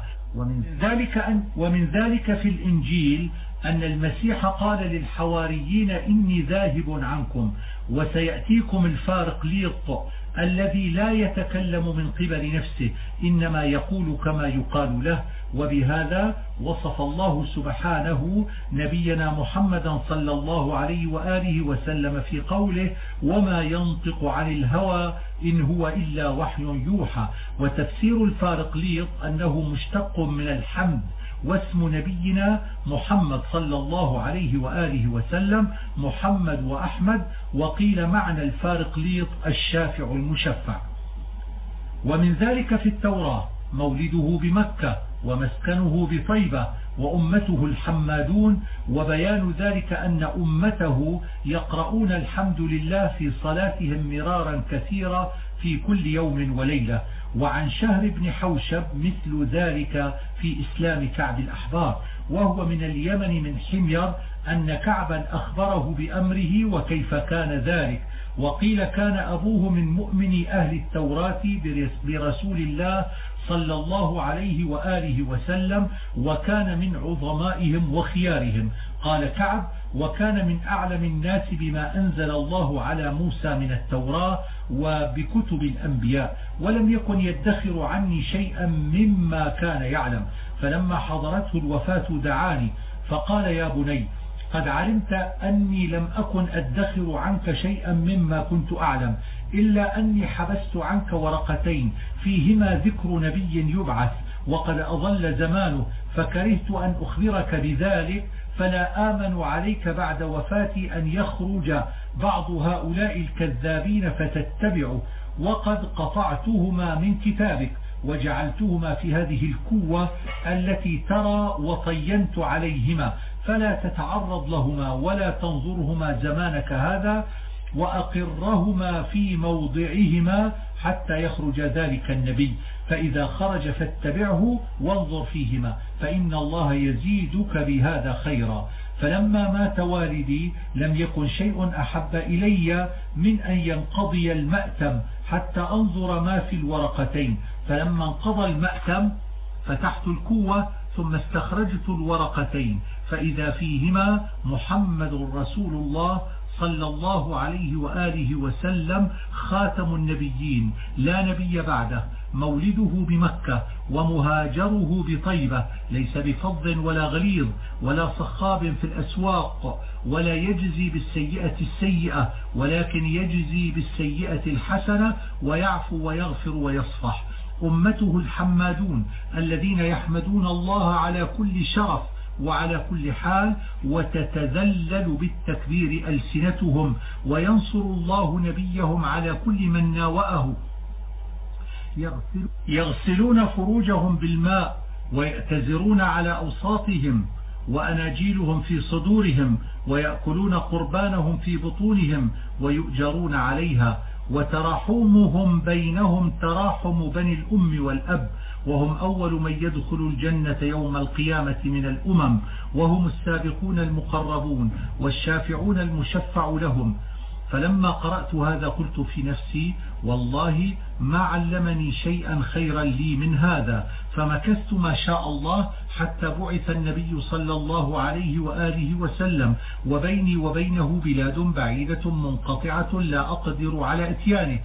ومن ذلك في الإنجيل أن المسيح قال للحواريين: إني ذاهب عنكم وسيأتيكم الفارقليط الذي لا يتكلم من قبل نفسه إنما يقول كما يقال له. وبهذا وصف الله سبحانه نبينا محمدا صلى الله عليه وآله وسلم في قوله: وما ينطق عن الهوى إن هو إلا وحي يوحى. وتفسير الفارقليط أنه مشتق من الحمد، واسم نبينا محمد صلى الله عليه وآله وسلم محمد وأحمد، وقيل معنى الفارقليط الشافع المشفع. ومن ذلك في التوراة مولده بمكة ومسكنه بطيبة وأمته الحمادون، وبيان ذلك أن أمته يقرؤون الحمد لله في صلاتهم مرارا كثيرا في كل يوم وليلة. وعن شهر بن حوشب مثل ذلك في إسلام كعب الأحبار، وهو من اليمن من حمير، أن كعبا أخبره بأمره وكيف كان ذلك، وقيل كان أبوه من مؤمن أهل التوراة برسول الله صلى الله عليه وآله وسلم، وكان من عظمائهم وخيارهم. قال كعب: وكان من أعلم الناس بما أنزل الله على موسى من التوراة وبكتب الأنبياء، ولم يكن يدخر عني شيئا مما كان يعلم. فلما حضرته الوفاة دعاني فقال: يا بني، قد علمت أني لم أكن أدخر عنك شيئا مما كنت أعلم، إلا أني حبست عنك ورقتين فيهما ذكر نبي يبعث وقد أضل زمانه، فكرهت أن أخبرك بذلك، فلا آمن عليك بعد وفاتي أن يخرج بعض هؤلاء الكذابين فتتبعه، وقد قطعتهما من كتابك وجعلتهما في هذه الكوة التي ترى وطينت عليهما، فلا تتعرض لهما ولا تنظرهما زمانك هذا، وأقرهما في موضعهما حتى يخرج ذلك النبي، فإذا خرج فاتبعه وانظر فيهما، فإن الله يزيدك بهذا خيرا. فلما مات والدي لم يكن شيء أحب إلي من أن ينقضي المأتم حتى أنظر ما في الورقتين. فلما انقضى المأتم فتحت الكوة ثم استخرجت الورقتين، فإذا فيهما محمد رسول الله صلى الله عليه وآله وسلم خاتم النبيين لا نبي بعده، مولده بمكة ومهاجره بطيبة، ليس بفظ ولا غليظ ولا صخاب في الأسواق، ولا يجزي بالسيئة السيئة ولكن يجزي بالسيئة الحسنة، ويعفو ويغفر ويصفح. أمته الحمادون الذين يحمدون الله على كل شرف وعلى كل حال، وتتذلل بالتكبير ألسنتهم، وينصر الله نبيهم على كل من ناوأه، يغسلون فروجهم بالماء ويأتزرون على أوساطهم وأناجيلهم في صدورهم، ويأكلون قربانهم في بطونهم ويؤجرون عليها، وتراحمهم بينهم تراحم بني الأم والأب، وهم أول من يدخل الجنة يوم القيامة من الأمم، وهم السابقون المقربون والشافعون المشفع لهم. فلما قرأت هذا قلت في نفسي: والله ما علمني شيئا خيرا لي من هذا. فمكثت ما شاء الله حتى بعث النبي صلى الله عليه وآله وسلم، وبيني وبينه بلاد بعيدة منقطعة لا أقدر على إتيانه،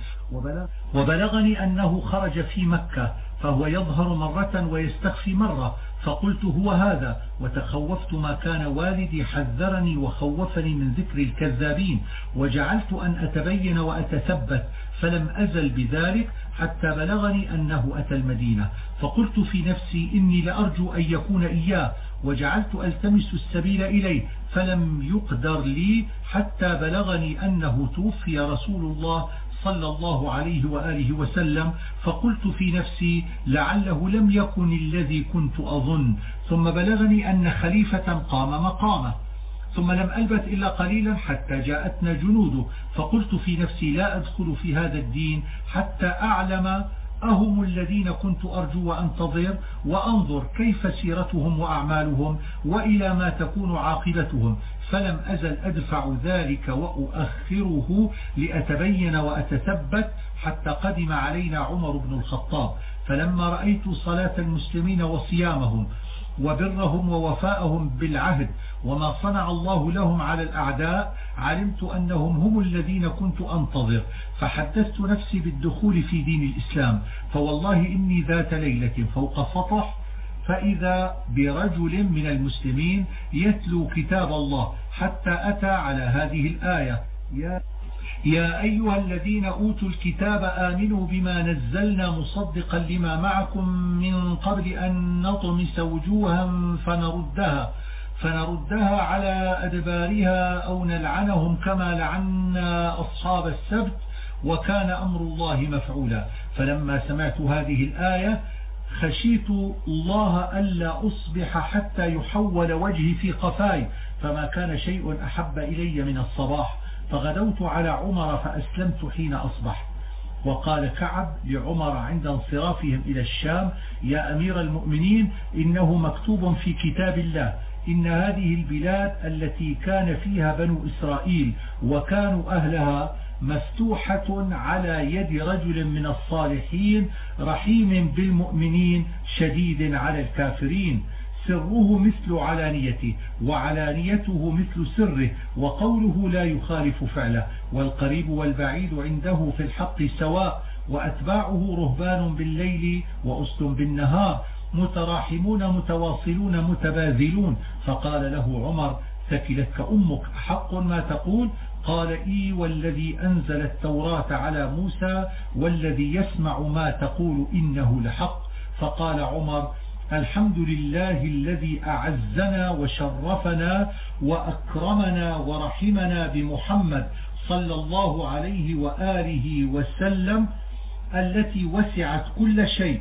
وبلغني أنه خرج في مكة، فهو يظهر مرة ويستخفي مرة، فقلت: هو هذا، وتخوفت ما كان والدي حذرني وخوفني من ذكر الكذابين، وجعلت أن أتبين وأتثبت، فلم أزل بذلك حتى بلغني أنه أتى المدينة، فقلت في نفسي: إني لأرجو أن يكون إياه، وجعلت ألتمس السبيل إليه، فلم يقدر لي حتى بلغني أنه توفي رسول الله صلى الله عليه وآله وسلم، فقلت في نفسي: لعله لم يكن الذي كنت أظن. ثم بلغني أن خليفة قام مقامه، ثم لم ألبث إلا قليلا حتى جاءتنا جنوده، فقلت في نفسي: لا أدخل في هذا الدين حتى أعلم أهم الذين كنت أرجو وأنتظر، وأنظر كيف سيرتهم وأعمالهم وإلى ما تكون عاقبتهم. فلم أزل أدفع ذلك وأؤخره لأتبين وأتثبت حتى قدم علينا عمر بن الخطاب. فلما رأيت صلاة المسلمين وصيامهم وبرهم ووفاءهم بالعهد وما صنع الله لهم على الأعداء، علمت أنهم هم الذين كنت أنتظر، فحدثت نفسي بالدخول في دين الإسلام. فوالله إني ذات ليلة فوق سطح فإذا برجل من المسلمين يتلو كتاب الله حتى أتى على هذه الآية: يا أيها الذين أوتوا الكتاب آمنوا بما نزلنا مصدقا لما معكم من قبل أن نطمس وجوها فنردها على أدبارها أو نلعنهم كما لعنا أصحاب السبت وكان أمر الله مفعولا. فلما سمعت هذه الآية خشيت الله ألا أصبح حتى يحول وجهي في قفاي، فما كان شيء أحب إلي من الصباح، فغدوت على عمر فأسلمت حين أصبح. وقال كعب لعمر عند انصرافهم إلى الشام: يا أمير المؤمنين، إنه مكتوب في كتاب الله إن هذه البلاد التي كان فيها بنو إسرائيل وكانوا أهلها مفتوحة على يد رجل من الصالحين رحيم بالمؤمنين شديد على الكافرين. سره مثل علانيته وعلانيته مثل سره، وقوله لا يخالف فعله. والقريب والبعيد عنده في الحق سواء، وأتباعه رهبان بالليل وأسد بالنهار، متراحمون متواصلون متباذلون. فقال له عمر: ثكلتك أمك، حق ما تقول؟ قال: إي والذي أنزل التوراة على موسى والذي يسمع ما تقول إنه لحق. فقال عمر: الحمد لله الذي أعزنا وشرفنا وأكرمنا ورحمنا بمحمد صلى الله عليه وآله وسلم التي وسعت كل شيء.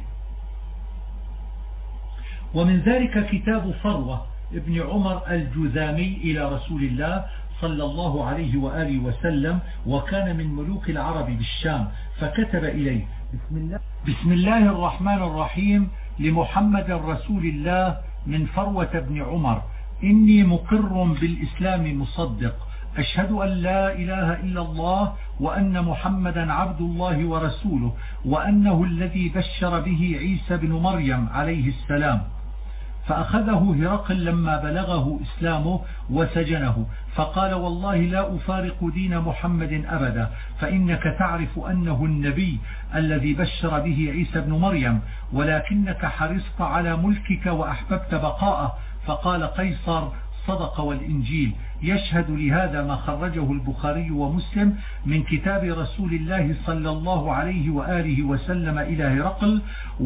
ومن ذلك كتاب فروة ابن عمر الجذامي إلى رسول الله صلى الله عليه وآله وسلم، وكان من ملوك العرب بالشام، فكتب إليه: بسم الله الرحمن الرحيم، لمحمد رسول الله من فروة بن عمر، إني مقر بالإسلام مصدق، أشهد أن لا إله إلا الله وأن محمدا عبد الله ورسوله، وأنه الذي بشر به عيسى بن مريم عليه السلام. فأخذه هرقل لما بلغه إسلامه وسجنه، فقال: والله لا أفارق دين محمد أبدا، فإنك تعرف أنه النبي الذي بشر به عيسى بن مريم، ولكنك حرصت على ملكك وأحببت بقاءه. فقال قيصر: صدق والإنجيل. يشهد لهذا ما خرجه البخاري ومسلم من كتاب رسول الله صلى الله عليه وآله وسلم إلى هرقل،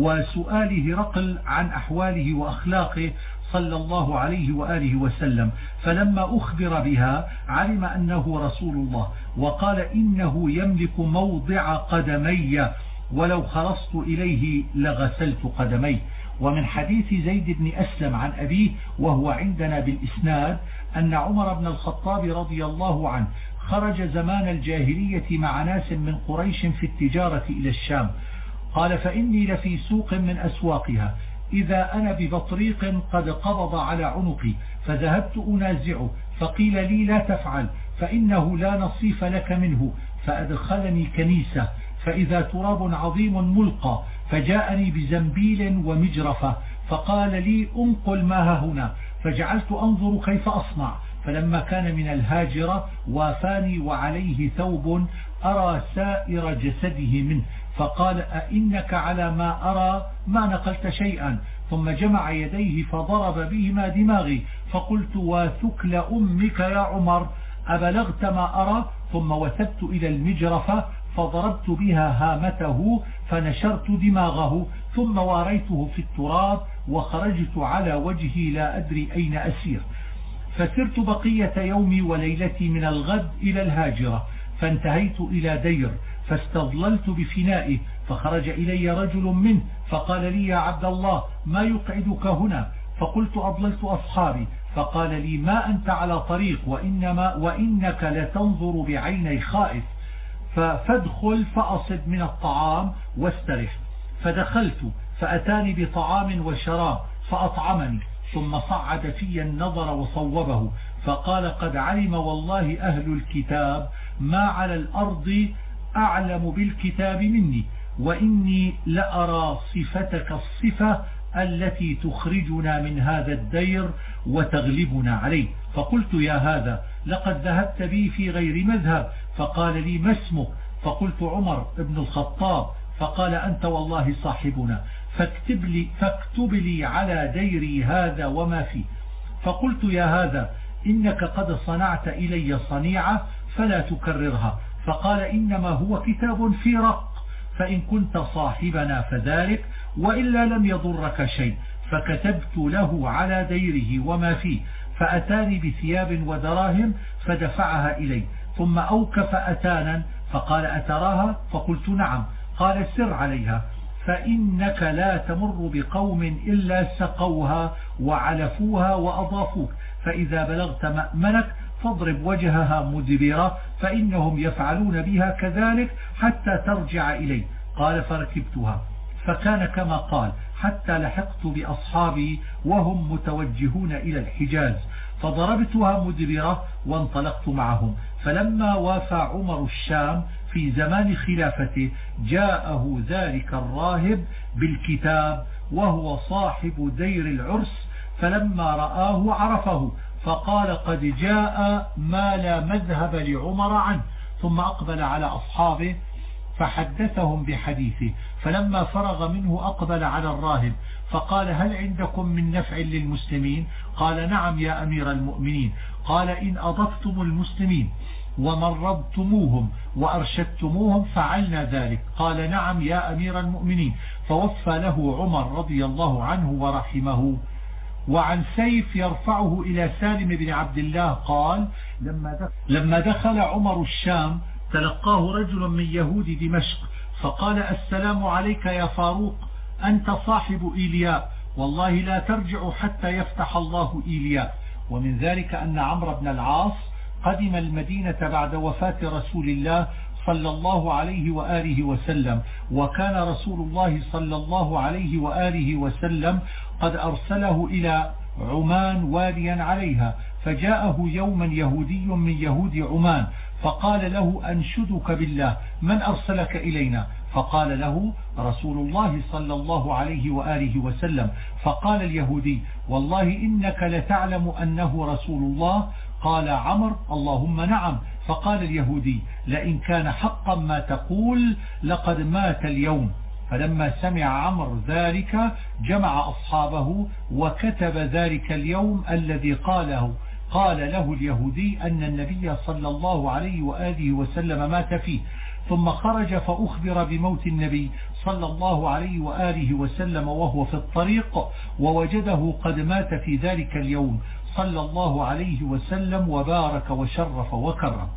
وسؤال هرقل عن أحواله وأخلاقه صلى الله عليه وآله وسلم. فلما أخبر بها علم أنه رسول الله، وقال: إنه يملك موضع قدمي، ولو خلصت إليه لغسلت قدمي. ومن حديث زيد بن أسلم عن أبيه وهو عندنا بالإسناد أن عمر بن الخطاب رضي الله عنه خرج زمان الجاهلية مع ناس من قريش في التجارة إلى الشام. قال: فإني لفي سوق من أسواقها، إذا أنا ببطريق قد قبض على عنقي، فذهبت أنازعه، فقيل لي: لا تفعل، فإنه لا نصيف لك منه. فأدخلني كنيسة، فإذا تراب عظيم ملقى، فجاءني بزنبيل ومجرفة، فقال لي: انقل ما هنا. فجعلت أنظر كيف أصنع، فلما كان من الهاجرة وافاني وعليه ثوب أرى سائر جسده منه، فقال: أئنك على ما أرى ما نقلت شيئا. ثم جمع يديه فضرب بهما دماغي، فقلت: وثكل أمك يا عمر، أبلغت ما أرى؟ ثم وثبت إلى المجرفة فضربت بها هامته فنشرت دماغه، ثم واريته في التراب وخرجت على وجهي لا أدري أين أسير. فسرت بقية يومي وليلتي من الغد إلى الهاجرة، فانتهيت إلى دير فاستظللت بفنائه، فخرج إلي رجل منه فقال لي: يا عبد الله، ما يقعدك هنا؟ فقلت: أضللت أصحابي. فقال لي: ما أنت على طريق، وإنك لتنظر بعيني خائف، فادخل فأصب من الطعام واسترح. فدخلت فأتاني بطعام وشراب فأطعمني، ثم صعد في النظر وصوبه، فقال: قد علم والله أهل الكتاب ما على الأرض أعلم بالكتاب مني، وإني لأرى صفتك الصفة التي تخرجنا من هذا الدير وتغلبنا عليه. فقلت: يا هذا، لقد ذهبت بي في غير مذهب. فقال لي: ما اسمك؟ فقلت: عمر ابن الخطاب. فقال: أنت والله صاحبنا، فاكتب لي على ديري هذا وما فيه. فقلت: يا هذا، إنك قد صنعت إلي صنيعة فلا تكررها. فقال: إنما هو كتاب في رق، فإن كنت صاحبنا فذلك، وإلا لم يضرك شيء. فكتبت له على ديره وما فيه، فأتاني بثياب ودراهم فدفعها إلي، ثم أوكف أتانا فقال: أتراها؟ فقلت: نعم. قال: سر عليها، فإنك لا تمر بقوم إلا سقوها وعلفوها وأضافوك، فإذا بلغت مأمنك فاضرب وجهها مدبرة، فإنهم يفعلون بها كذلك حتى ترجع إلي. قال: فركبتها، فكان كما قال، حتى لحقت بأصحابي وهم متوجهون إلى الحجاز، فضربتها مدبرة وانطلقت معهم. فلما وافى عمر الشام في زمان خلافته جاءه ذلك الراهب بالكتاب وهو صاحب دير العرس، فلما رآه عرفه فقال قد جاء ما لا مذهب لعمر عنه، ثم أقبل على أصحابه فحدثهم بحديثه. فلما فرغ منه أقبل على الراهب فقال هل عندكم من نفع للمسلمين؟ قال نعم يا أمير المؤمنين. قال إن أضفتم المسلمين ومرضتموهم وأرشدتموهم فعلنا ذلك. قال نعم يا أمير المؤمنين. فوفى له عمر رضي الله عنه ورحمه. وعن سيف يرفعه إلى سالم بن عبد الله قال لما دخل عمر الشام تلقاه رجل من يهود دمشق فقال السلام عليك يا فاروق، أنت صاحب إيلياء، والله لا ترجع حتى يفتح الله إيلياء. ومن ذلك أن عمرو بن العاص قدم المدينة بعد وفاة رسول الله صلى الله عليه وآله وسلم، وكان رسول الله صلى الله عليه وآله وسلم قد أرسله إلى عمان واليا عليها، فجاءه يوما يهودي من يهود عمان فقال له أنشدك بالله من أرسلك إلينا؟ فقال له رسول الله صلى الله عليه وآله وسلم. فقال اليهودي والله إنك لتعلم أنه رسول الله؟ قال عمرو اللهم نعم. فقال اليهودي لئن كان حقا ما تقول لقد مات اليوم. فلما سمع عمرو ذلك جمع أصحابه وكتب ذلك اليوم الذي قال له اليهودي أن النبي صلى الله عليه وآله وسلم مات فيه، ثم خرج فأخبر بموت النبي صلى الله عليه وآله وسلم وهو في الطريق، ووجده قد مات في ذلك اليوم صلى الله عليه وسلم وبارك وشرف وكرم.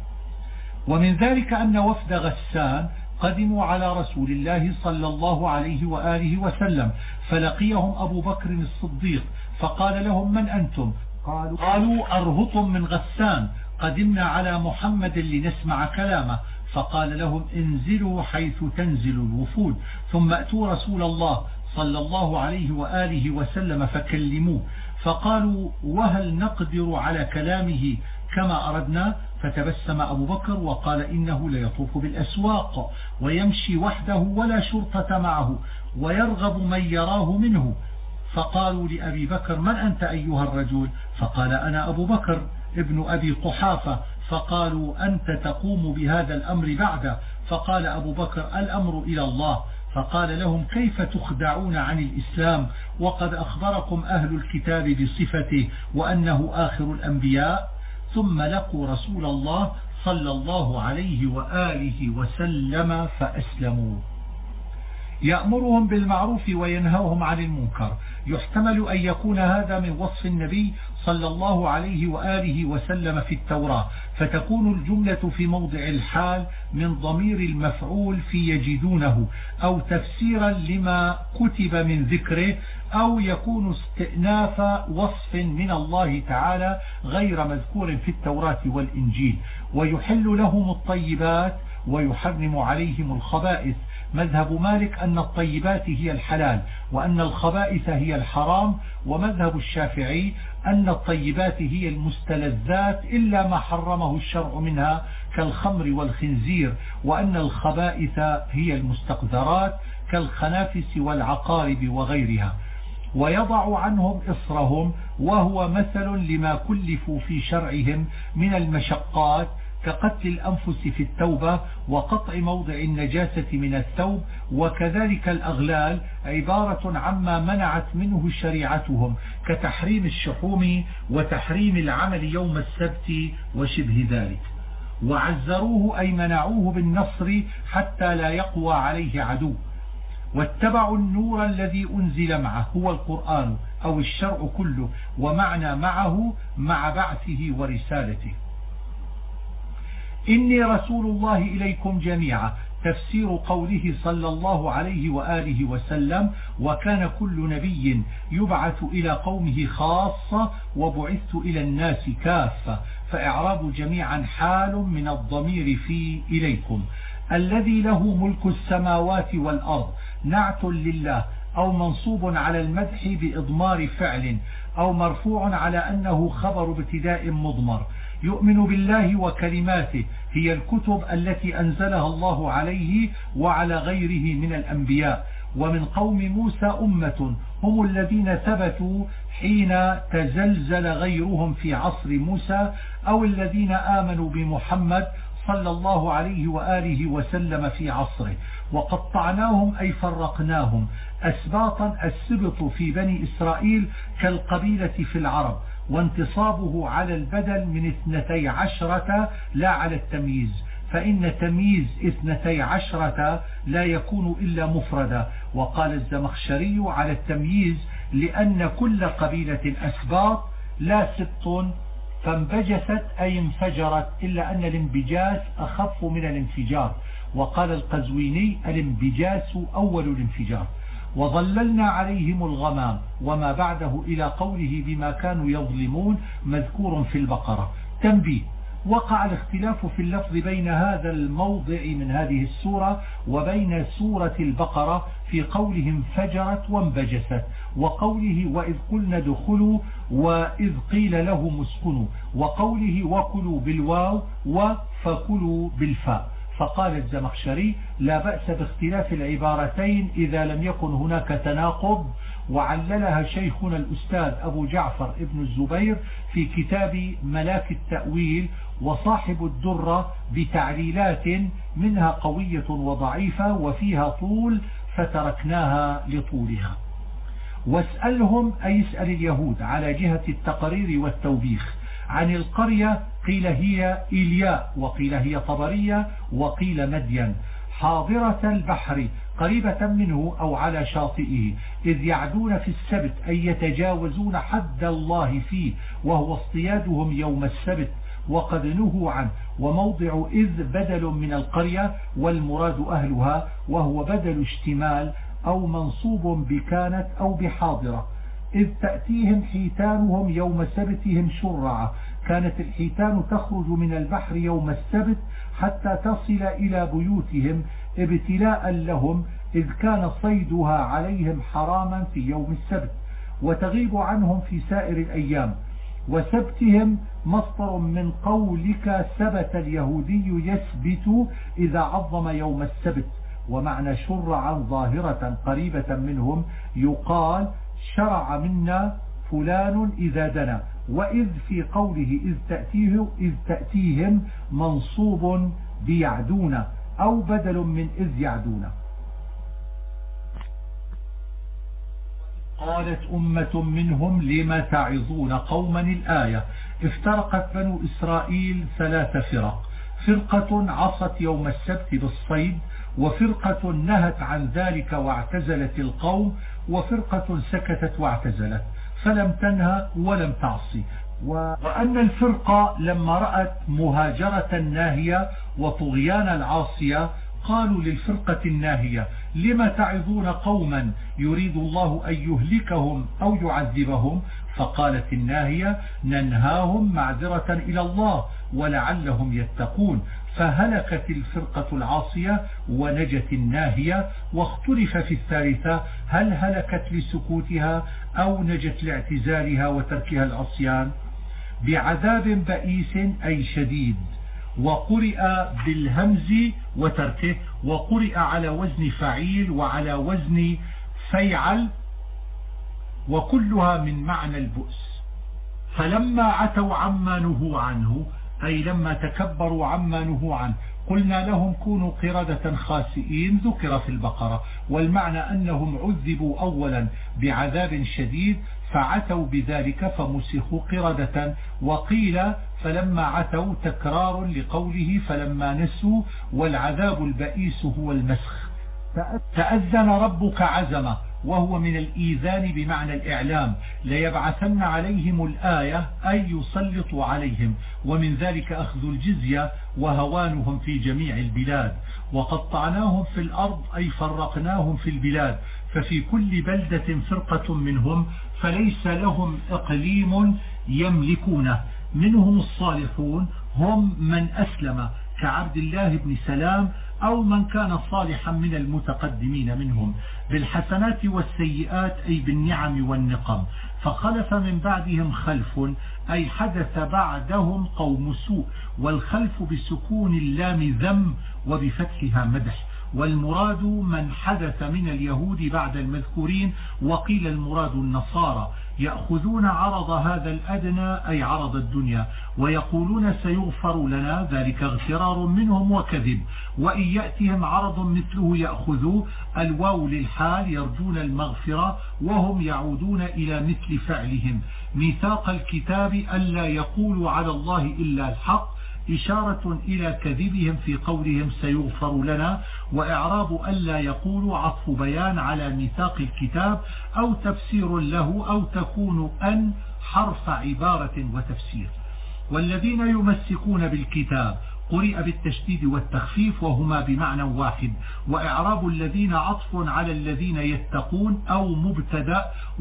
ومن ذلك أن وفد غسان قدموا على رسول الله صلى الله عليه وآله وسلم، فلقيهم أبو بكر الصديق فقال لهم من أنتم؟ قالوا أرهط من غسان قدمنا على محمد لنسمع كلامه. فقال لهم انزلوا حيث تنزل الوفود، ثم أتوا رسول الله صلى الله عليه وآله وسلم فكلموه. فقالوا وهل نقدر على كلامه كما أردنا؟ فتبسم أبو بكر وقال إنه ليطوف بالأسواق ويمشي وحده ولا شرطة معه ويرغب من يراه منه. فقالوا لأبي بكر من أنت أيها الرجل؟ فقال أنا أبو بكر ابن أبي قحافة. فقالوا أنت تقوم بهذا الأمر بعد؟ فقال أبو بكر الأمر إلى الله. فقال لهم كيف تخدعون عن الإسلام وقد أخبركم أهل الكتاب بصفته وأنه آخر الأنبياء؟ ثم لقوا رسول الله صلى الله عليه وآله وسلم فأسلموا. يأمرهم بالمعروف وينهوهم عن المنكر. يحتمل أن يكون هذا من وصف النبي صلى الله عليه وآله وسلم في التوراة، فتكون الجملة في موضع الحال من ضمير المفعول في يجدونه، أو تفسيرا لما كتب من ذكره، أو يكون استئناف وصف من الله تعالى غير مذكور في التوراة والإنجيل. ويحل لهم الطيبات ويحرم عليهم الخبائث. مذهب مالك أن الطيبات هي الحلال وأن الخبائث هي الحرام، ومذهب الشافعي أن الطيبات هي المستلذات إلا ما حرمه الشرع منها كالخمر والخنزير، وأن الخبائث هي المستقذرات كالخنافس والعقارب وغيرها. ويضع عنهم إصرهم، وهو مثل لما كلفوا في شرعهم من المشقات كقتل الأنفس في التوبة وقطع موضع النجاسة من الثوب، وكذلك الأغلال عبارة عما منعت منه شريعتهم كتحريم الشحوم وتحريم العمل يوم السبت وشبه ذلك. وعزروه أي منعوه بالنصر حتى لا يقوى عليه عدو. واتبعوا النور الذي أنزل معه هو القرآن أو الشرع كله، ومعنى معه مع بعثه ورسالته. إني رسول الله إليكم جميعا، تفسير قوله صلى الله عليه وآله وسلم وكان كل نبي يبعث إلى قومه خاصة وبعثت إلى الناس كافة، فإعراب جميعا حال من الضمير في إليكم. الذي له ملك السماوات والأرض نعت لله أو منصوب على المدح بإضمار فعل، أو مرفوع على أنه خبر ابتداء مضمر. يؤمن بالله وكلماته هي الكتب التي أنزلها الله عليه وعلى غيره من الأنبياء. ومن قوم موسى أمة هم الذين ثبتوا حين تزلزل غيرهم في عصر موسى، أو الذين آمنوا بمحمد صلى الله عليه وآله وسلم في عصره. وقطعناهم أي فرقناهم أسباطا. السبط في بني إسرائيل كالقبيلة في العرب، وانتصابه على البدل من 12 لا على التمييز، فإن تمييز 12 لا يكون إلا مفردا. وقال الزمخشري على التمييز لأن كل قبيلة أسباط لا سبط، فانبجست أي انفجرت، إلا أن الانبجاس أخف من الانفجار. وقال القزويني الانبجاس أول الانفجار. وظللنا عليهم الغمام وما بعده إلى قوله بما كانوا يظلمون مذكور في البقرة. تنبيه: وقع الاختلاف في اللفظ بين هذا الموضع من هذه السورة وبين سورة البقرة في قولهم فجرت وانبجست، وقوله وإذ قلنا ادخلوا وإذ قيل لهم اسكنوا، وقوله وكلوا بالواو وفكلوا بالفاء. فقال الزمخشري لا بأس باختلاف العبارتين إذا لم يكن هناك تناقض، وعللها شيخنا الأستاذ أبو جعفر ابن الزبير في كتاب ملاك التأويل، وصاحب الدرة بتعليلات منها قوية وضعيفة وفيها طول فتركناها لطولها. واسألهم أي اسأل اليهود على جهة التقرير والتوبيخ عن القرية، قيل هي إيلياء، وقيل هي طبرية، وقيل مدين، حاضرة البحر قريبة منه أو على شاطئه، إذ يعدون في السبت أي يتجاوزون حد الله فيه، وهو اصطيادهم يوم السبت وقد نهوا عنه. وموضع إذ بدل من القرية والمراد أهلها، وهو بدل اشتمال أو منصوب بكانت أو بحاضرة. إذ تأتيهم حيتانهم يوم سبتهم شرعا، كانت الحيتان تخرج من البحر يوم السبت حتى تصل إلى بيوتهم ابتلاء لهم، إذ كان صيدها عليهم حراما في يوم السبت، وتغيب عنهم في سائر الأيام. وسبتهم مصدر من قولك سبت اليهودي يثبت إذا عظم يوم السبت. ومعنى شرعا ظاهرة قريبة منهم يقال شرع منا فلان إذا دنا. وإذ في قوله إذ تأتيهم منصوب بيعدون أو بدل من إذ يعدون. قالت أمة منهم لم تعظون قوما الآية. افترقت بنو إسرائيل 3 فرق: فرقة عصت يوم السبت بالصيد، وفرقة نهت عن ذلك واعتزلت القوم، وفرقة سكتت واعتزلت فلم تنهى ولم تعصي. وأن الفرقة لما رأت مهاجرة الناهية وطغيان العاصية قالوا للفرقة الناهية لما تعظون قوما يريد الله أن يهلكهم أو يعذبهم؟ فقالت الناهية ننهاهم معذرة إلى الله ولعلهم يتقون. فهلكت الفرقة العاصية ونجت الناهية. واختلف في الثالثة هل هلكت لسكوتها أو نجت لاعتزالها وتركها العصيان؟ بعذاب بئيس أي شديد، وقرئ بالهمز وتركه، وقرئ على وزن فعيل وعلى وزن فيعل، وكلها من معنى البؤس. فلما عتوا عما نهوا عنه أي لما تكبروا عما نهوا عنه قلنا لهم كونوا قردة خاسئين، ذكر في البقرة، والمعنى أنهم عذبوا أولا بعذاب شديد فعتوا بذلك فمسخوا قردة. وقيل فلما عتوا تكرار لقوله فلما نسوا، والعذاب البئيس هو المسخ. تأذن ربك عزمه، وهو من الإيذان بمعنى الإعلام، ليبعثن عليهم الآية أي يسلط عليهم، ومن ذلك أخذ الجزية وهوانهم في جميع البلاد. وقطعناهم في الأرض أي فرقناهم في البلاد، ففي كل بلدة فرقة منهم فليس لهم إقليم يملكونه. منهم الصالحون هم من أسلم كعبد الله بن سلام أو من كان صالحا من المتقدمين منهم بالحسنات والسيئات أي بالنعم والنقم. فخلف من بعدهم خلف أي حدث بعدهم قوم سوء، والخلف بسكون اللام ذم وبفتحها مدح، والمراد من حدث من اليهود بعد المذكورين، وقيل المراد النصارى يأخذون عرض هذا الأدنى أي عرض الدنيا، ويقولون سيغفر لنا، ذلك اغفرار منهم وكذب، وإن يأتهم عرض مثله يأخذوا، الواو للحال يرجون المغفرة وهم يعودون إلى مثل فعلهم. ميثاق الكتاب ألا يقولوا على الله إلا الحق، إشارة إلى كذبهم في قولهم سيغفر لنا، وإعراب ألا يقولوا عطف بيان على ميثاق الكتاب أو تفسير له، أو تكون أن حرف عبارة وتفسير. والذين يمسكون بالكتاب قرئ بالتشديد والتخفيف وهما بمعنى واحد، وإعراب الذين عطف على الذين يتقون أو مبتدأ،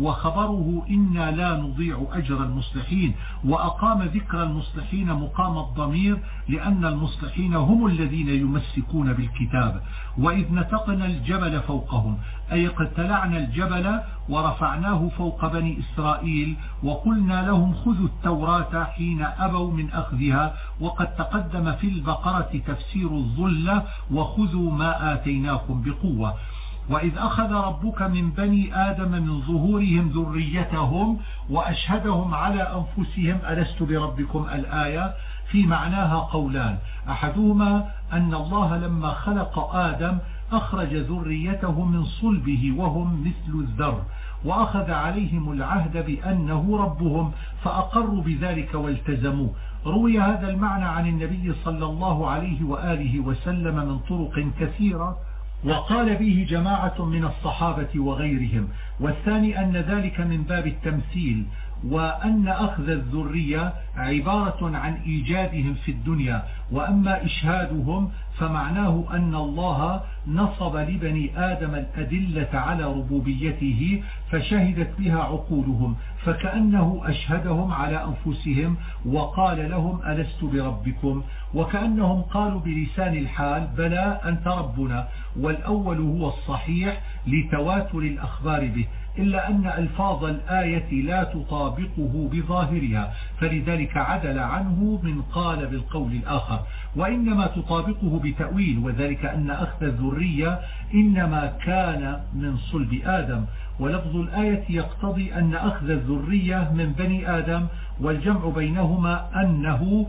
وخبره إنا لا نضيع أجر المصلحين، وأقام ذكر المصلحين مقام الضمير لأن المصلحين هم الذين يمسكون بالكتاب. وإذ نتقنا الجبل فوقهم أي اقتلعنا الجبل ورفعناه فوق بني إسرائيل، وقلنا لهم خذوا التوراة حين أبوا من أخذها، وقد تقدم في البقرة تفسير الظلة وخذوا ما آتيناكم بقوة. وإذ أخذ ربك من بني آدم من ظهورهم ذريتهم وأشهدهم على أنفسهم ألست بربكم الآية، في معناها قولان، أحدهما أن الله لما خلق آدم أخرج ذريته من صلبه وهم مثل الذر، وأخذ عليهم العهد بأنه ربهم فأقروا بذلك والتزموا. روي هذا المعنى عن النبي صلى الله عليه وآله وسلم من طرق كثيرة، وقال به جماعة من الصحابة وغيرهم. والثاني أن ذلك من باب التمثيل، وأن أخذ الذرية عبارة عن إيجادهم في الدنيا، وأما إشهادهم فمعناه أن الله نصب لبني آدم الأدلة على ربوبيته فشهدت بها عقولهم، فكأنه أشهدهم على أنفسهم وقال لهم ألست بربكم، وكأنهم قالوا بلسان الحال بلى أنت ربنا، والأول هو الصحيح لتواتر الأخبار به، إلا أن ألفاظ الآية لا تطابقه بظاهرها، فلذلك عدل عنه من قال بالقول الآخر، وإنما تطابقه بتأويل، وذلك أن أخذ الذرية إنما كان من صلب آدم، ولفظ الآية يقتضي أن أخذ الذرية من بني آدم، والجمع بينهما أنه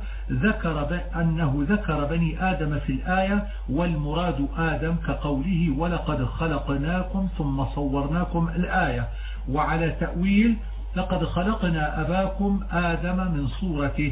ذكر بني آدم في الآية، والمراد آدم كقوله ولقد خلقناكم ثم صورناكم الآية. وعلى تأويل لقد خلقنا أباكم آدم من صورته.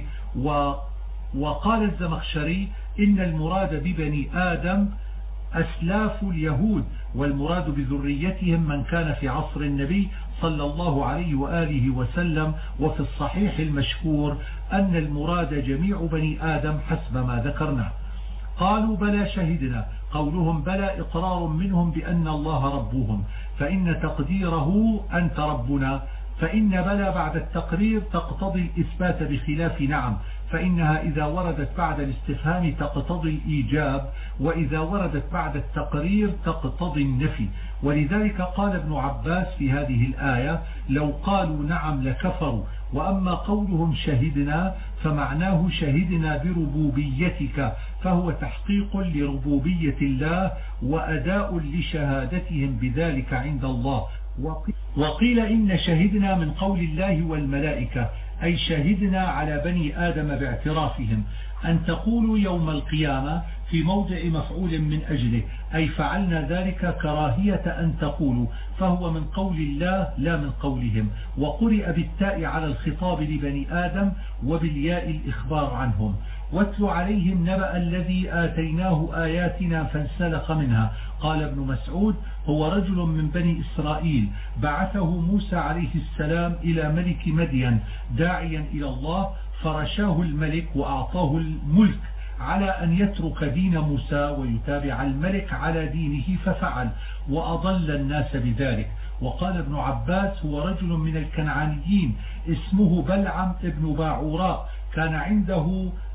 وقال الزمخشري إن المراد ببني آدم أسلاف اليهود، والمراد بذريتهم من كان في عصر النبي صلى الله عليه وآله وسلم. وفي الصحيح المشهور أن المراد جميع بني آدم حسب ما ذكرنا. قالوا بلى شهدنا، قولهم بلى إقرار منهم بأن الله ربهم، فإن تقديره أنت ربنا، فإن بلى بعد التقرير تقتضي الإثبات بخلاف نعم، فإنها إذا وردت بعد الاستفهام تقتضي الإيجاب، وإذا وردت بعد التقرير تقتضي النفي. ولذلك قال ابن عباس في هذه الآية لو قالوا نعم لكفروا، وأما قولهم شهدنا فمعناه شهدنا بربوبيتك، فهو تحقيق لربوبية الله وأداء لشهادتهم بذلك عند الله. وقيل إن شهدنا من قول الله والملائكة، أي شهدنا على بني آدم باعترافهم، أن تقولوا يوم القيامة في موضع مفعول من أجله، أي فعلنا ذلك كراهية أن تقولوا، فهو من قول الله لا من قولهم. وقرئ بالتاء على الخطاب لبني آدم وبالياء الإخبار عنهم. واتل عليهم نبأ الذي آتيناه آياتنا فانسلخ منها. قال ابن مسعود هو رجل من بني إسرائيل بعثه موسى عليه السلام إلى ملك مدين داعيا إلى الله، فرشاه الملك وأعطاه الملك على أن يترك دين موسى ويتابع الملك على دينه، ففعل وأضل الناس بذلك. وقال ابن عباس هو رجل من الكنعانيين اسمه بلعم ابن باعوراء، كان عنده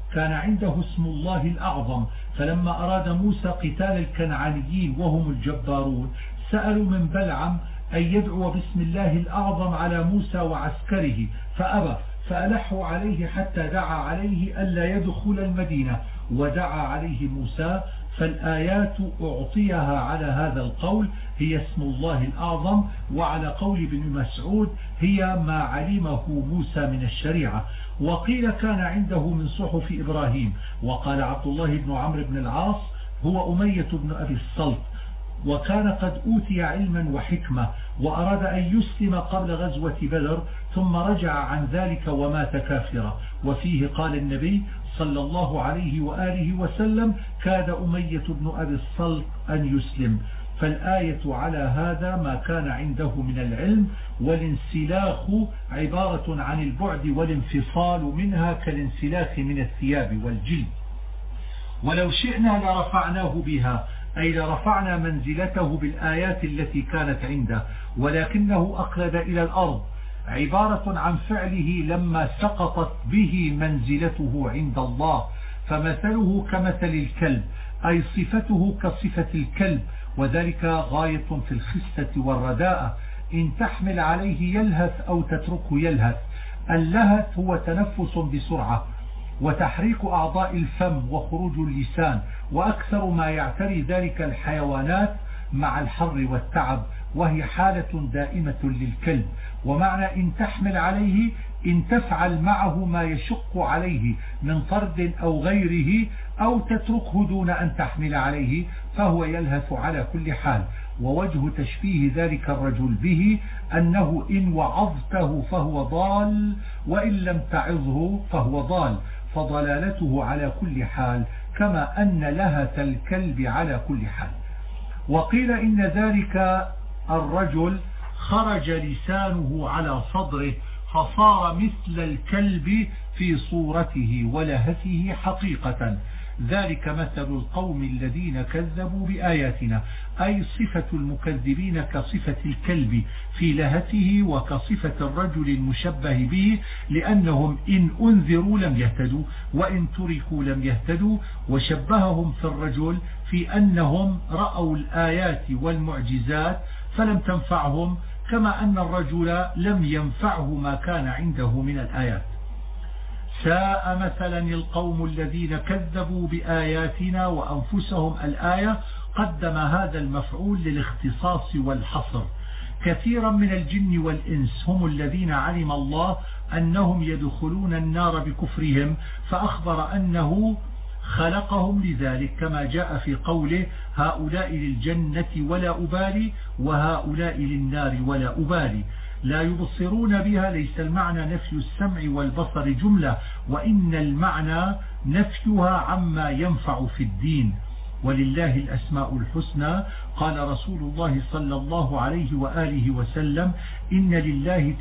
كان عنده اسم الله الأعظم، فلما أراد موسى قتال الكنعانيين وهم الجبارون سألوا من بلعم أن يدعو باسم الله الأعظم على موسى وعسكره فأبى، فألحوا عليه حتى دعا عليه ألا يدخل المدينة، ودعا عليه موسى. فالآيات أعطيها على هذا القول هي اسم الله الأعظم، وعلى قول ابن مسعود هي ما علمه موسى من الشريعة. وقيل كان عنده من صحف إبراهيم. وقال عبد الله بن عمرو بن العاص هو أمية بن أبي الصلت، وكان قد أوتي علما وحكمة، وأراد أن يسلم قبل غزوة بدر ثم رجع عن ذلك ومات كافرا. وفيه قال النبي صلى الله عليه وآله وسلم كاد أمية بن أبي الصلت أن يسلم. فالآية على هذا ما كان عنده من العلم، والانسلاخ عبارة عن البعد والانفصال منها كالانسلاخ من الثياب والجلد. ولو شئنا لرفعناه بها، أي لرفعنا منزلته بالآيات التي كانت عنده، ولكنه أخلد إلى الأرض، عبارة عن فعله لما سقطت به منزلته عند الله. فمثله كمثل الكلب، أي صفته كصفة الكلب، وذلك غاية في الخسة والرداءة. إن تحمل عليه يلهث أو تتركه يلهث. اللهث هو تنفس بسرعة وتحريك أعضاء الفم وخروج اللسان، وأكثر ما يعتري ذلك الحيوانات مع الحر والتعب، وهي حالة دائمة للكلب. ومعنى إن تحمل عليه إن تفعل معه ما يشق عليه من طرد أو غيره، أو تتركه دون أن تحمل عليه، فهو يلهث على كل حال. ووجه تشبيه ذلك الرجل به أنه إن وعظته فهو ضال، وإن لم تعظه فهو ضال، فضلالته على كل حال، كما أن لهث الكلب على كل حال. وقيل إن ذلك الرجل خرج لسانه على صدره فصار مثل الكلب في صورته ولهثه حقيقة. ذلك مثل القوم الذين كذبوا بآياتنا، أي صفة المكذبين كصفة الكلب في لهثه، وكصفة الرجل المشبه به، لأنهم إن أنذروا لم يهتدوا، وإن تركوا لم يهتدوا. وشبههم في الرجل في أنهم رأوا الآيات والمعجزات فلم تنفعهم، كما أن الرجل لم ينفعه ما كان عنده من الآيات. ساء مثلا القوم الذين كذبوا بآياتنا وأنفسهم. الآية قدم هذا المفعول للاختصاص والحصر. كثيرا من الجن والإنس هم الذين علم الله أنهم يدخلون النار بكفرهم، فأخبر أنه خلقهم لذلك، كما جاء في قوله هؤلاء للجنة ولا أبالي وهؤلاء للنار ولا أبالي. لا يبصرون بها، ليس المعنى نفي السمع والبصر جملة، وإن المعنى نفيها عما ينفع في الدين. ولله الأسماء الحسنى. قال رسول الله صلى الله عليه وآله وسلم إن لله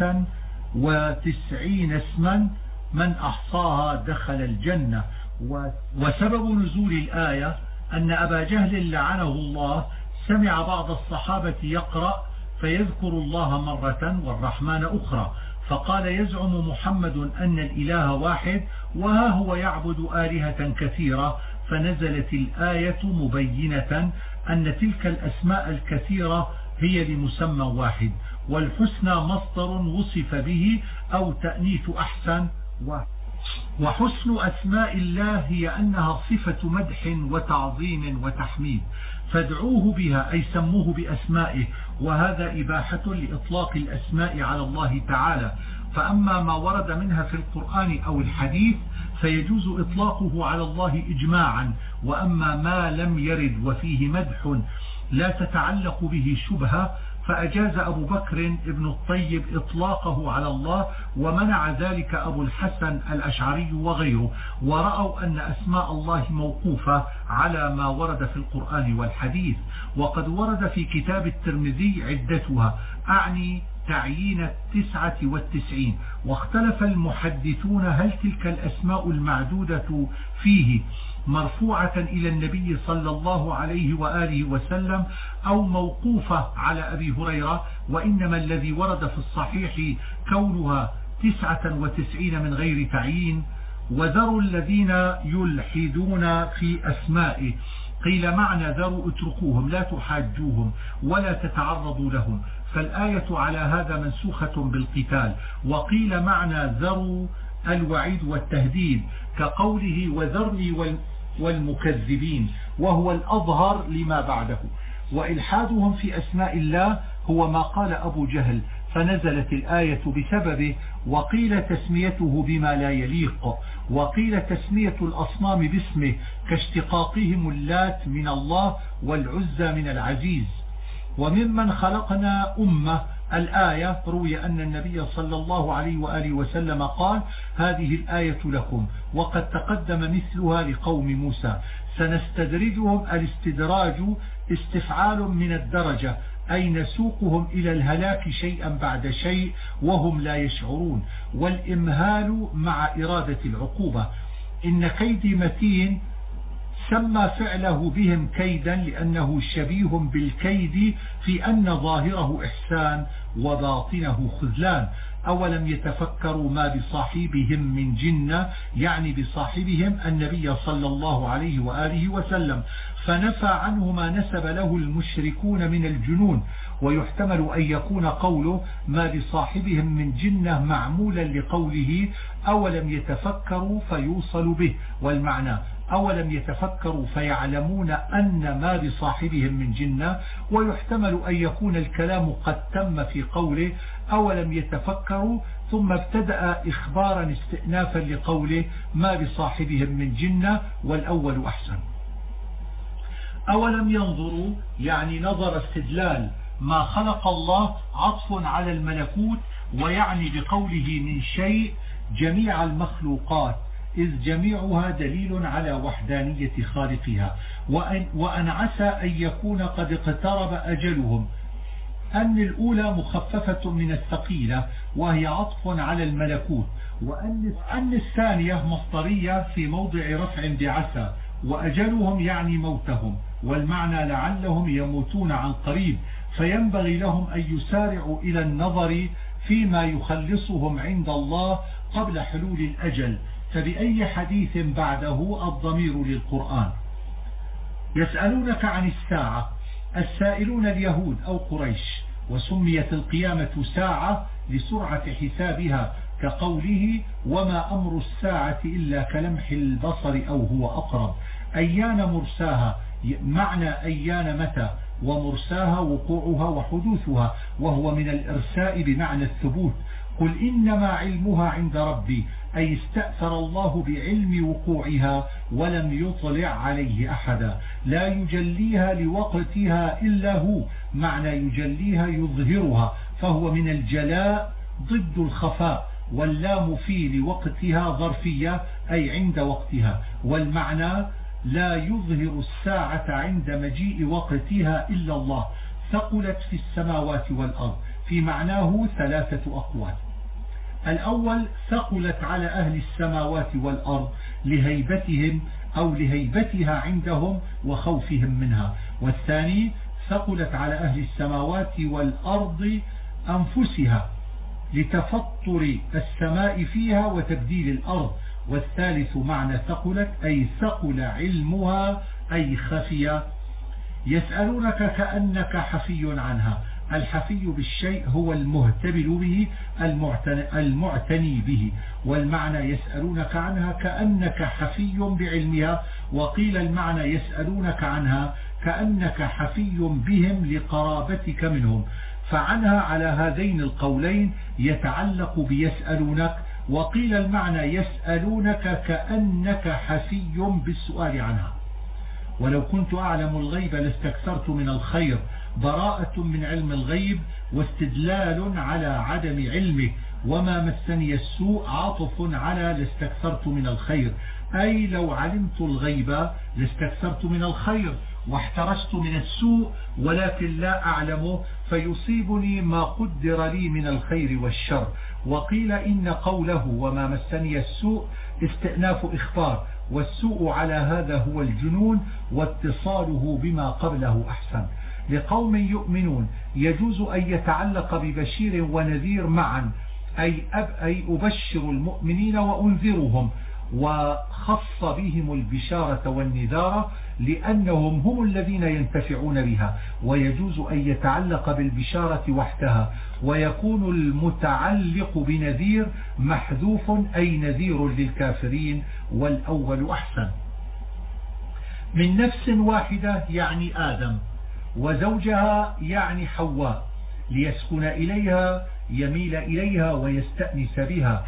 99 اسما من أحصاها دخل الجنة. وسبب نزول الآية أن أبا جهل لعنه الله سمع بعض الصحابة يقرأ فيذكر الله مرة والرحمن أخرى، فقال يزعم محمد أن الإله واحد وها هو يعبد آلهة كثيرة، فنزلت الآية مبينة أن تلك الأسماء الكثيرة هي لمسمى واحد، والحسنى مصدر وصف به أو تأنيث أحسن. وحسن أسماء الله هي أنها صفة مدح وتعظيم وتحميد، فادعوه بها أي سموه بأسمائه، وهذا إباحة لإطلاق الأسماء على الله تعالى. فأما ما ورد منها في القرآن أو الحديث فيجوز إطلاقه على الله إجماعا، وأما ما لم يرد وفيه مدح لا تتعلق به شبهة فأجاز أبو بكر ابن الطيب إطلاقه على الله، ومنع ذلك أبو الحسن الأشعري وغيره، ورأوا أن أسماء الله موقوفة على ما ورد في القرآن والحديث. وقد ورد في كتاب الترمذي عدتها، أعني تعيين 99، واختلف المحدثون هل تلك الأسماء المعدودة فيه مرفوعة إلى النبي صلى الله عليه وآله وسلم أو موقوفة على أبي هريرة، وإنما الذي ورد في الصحيح كونها 99 من غير تعيين. وذروا الذين يلحدون في أسمائه. قيل معنى ذروا اتركوهم لا تحاجوهم ولا تتعرضوا لهم، فالآية على هذا منسوخة بالقتال. وقيل معنى ذروا الوعيد والتهديد كقوله وذرني والمكذبين، وهو الأظهر لما بعده. وإلحادهم في أسماء الله هو ما قال أبو جهل فنزلت الآية بسببه، وقيل تسميته بما لا يليق، وقيل تسمية الأصنام باسمه كاشتقاقهم اللات من الله والعزى من العزيز. وممن خلقنا أمة الآية روي أن النبي صلى الله عليه وآله وسلم قال هذه الآية لكم، وقد تقدم مثلها لقوم موسى. سنستدرجهم، الاستدراج استفعال من الدرجة، أي نسوقهم إلى الهلاك شيئا بعد شيء وهم لا يشعرون، والإمهال مع إرادة العقوبة. إن كيدي متين سمى فعله بهم كيدا لأنه شبيه بالكيد في أن ظاهره إحسان وباطنه خذلان. أولم يتفكروا ما بصاحبهم من جنة، يعني بصاحبهم النبي صلى الله عليه وآله وسلم، فنفى عنه ما نسب له المشركون من الجنون. ويحتمل أن يكون قوله ما بصاحبهم من جنة معمولا لقوله أولم يتفكروا فيوصل به، والمعنى أولم يتفكروا فيعلمون أن ما بصاحبهم من جنة. ويحتمل أن يكون الكلام قد تم في قوله أولم يتفكروا ثم ابتدأ إخبارا استئنافا لقوله ما بصاحبهم من جنة، والأول أحسن. أولم ينظروا يعني نظر استدلال، ما خلق الله عطف على الملكوت، ويعني بقوله من شيء جميع المخلوقات، إذ جميعها دليل على وحدانية خالقها. وأن عسى أن يكون قد اقترب أجلهم، أن الأولى مخففة من الثقيلة وهي عطف على الملكوت، وأن الثانية مصدرية في موضع رفع بعسى، وأجلهم يعني موتهم، والمعنى لعلهم يموتون عن قريب، فينبغي لهم أن يسارعوا إلى النظر فيما يخلصهم عند الله قبل حلول الأجل. فبأي حديث بعده الضمير للقرآن. يسألونك عن الساعة، السائلون اليهود أو قريش، وسميت القيامة ساعة لسرعة حسابها كقوله وما أمر الساعة إلا كلمح البصر أو هو أقرب. أيان مرساها معنى أيان متى، ومرساها وقوعها وحدوثها، وهو من الإرساء بمعنى الثبوت. قل إنما علمها عند ربي، أي استأثر الله بعلم وقوعها ولم يطلع عليه أحدا، لا يجليها لوقتها إلا هو، معنى يجليها يظهرها، فهو من الجلاء ضد الخفاء، واللام في لوقتها ظرفية أي عند وقتها، والمعنى لا يظهر الساعة عند مجيء وقتها إلا الله. ثقلت في السماوات والأرض، في معناه ثلاثة أقوال. الأول ثقلت على أهل السماوات والأرض لهيبتهم أو لهيبتها عندهم وخوفهم منها. والثاني ثقلت على أهل السماوات والأرض أنفسها لتفطر السماء فيها وتبديل الأرض. والثالث معنى ثقلت أي ثقل علمها أي خفي. يسألونك كأنك حفي عنها، الحفي بالشيء هو المهتبل به المعتني به، والمعنى يسألونك عنها كأنك حفي بعلمها. وقيل المعنى يسألونك عنها كأنك حفي بهم لقرابتك منهم، فعنها على هذين القولين يتعلق بيسألونك. وقيل المعنى يسألونك كأنك حفي بالسؤال عنها. ولو كنت أعلم الغيب لاستكثرت من الخير، براءة من علم الغيب واستدلال على عدم علمه. وما مسني السوء عاطف على لاستكثرت من الخير، أي لو علمت الغيب لاستكثرت من الخير واحترست من السوء، ولكن لا أعلمه فيصيبني ما قدر لي من الخير والشر. وقيل إن قوله وما مسني السوء استئناف إخبار، والسوء على هذا هو الجنون، واتصاله بما قبله أحسن. لقوم يؤمنون يجوز أن يتعلق ببشير ونذير معا، أي أبشر المؤمنين وأنذرهم، وخص بهم البشارة والنذارة لأنهم هم الذين ينتفعون بها، ويجوز أن يتعلق بالبشارة وحدها، ويكون المتعلق بنذير محذوف أي نذير للكافرين، والأول أحسن. من نفس واحدة يعني آدم، وزوجها يعني حواء، ليسكن إليها يميل إليها ويستأنس بها،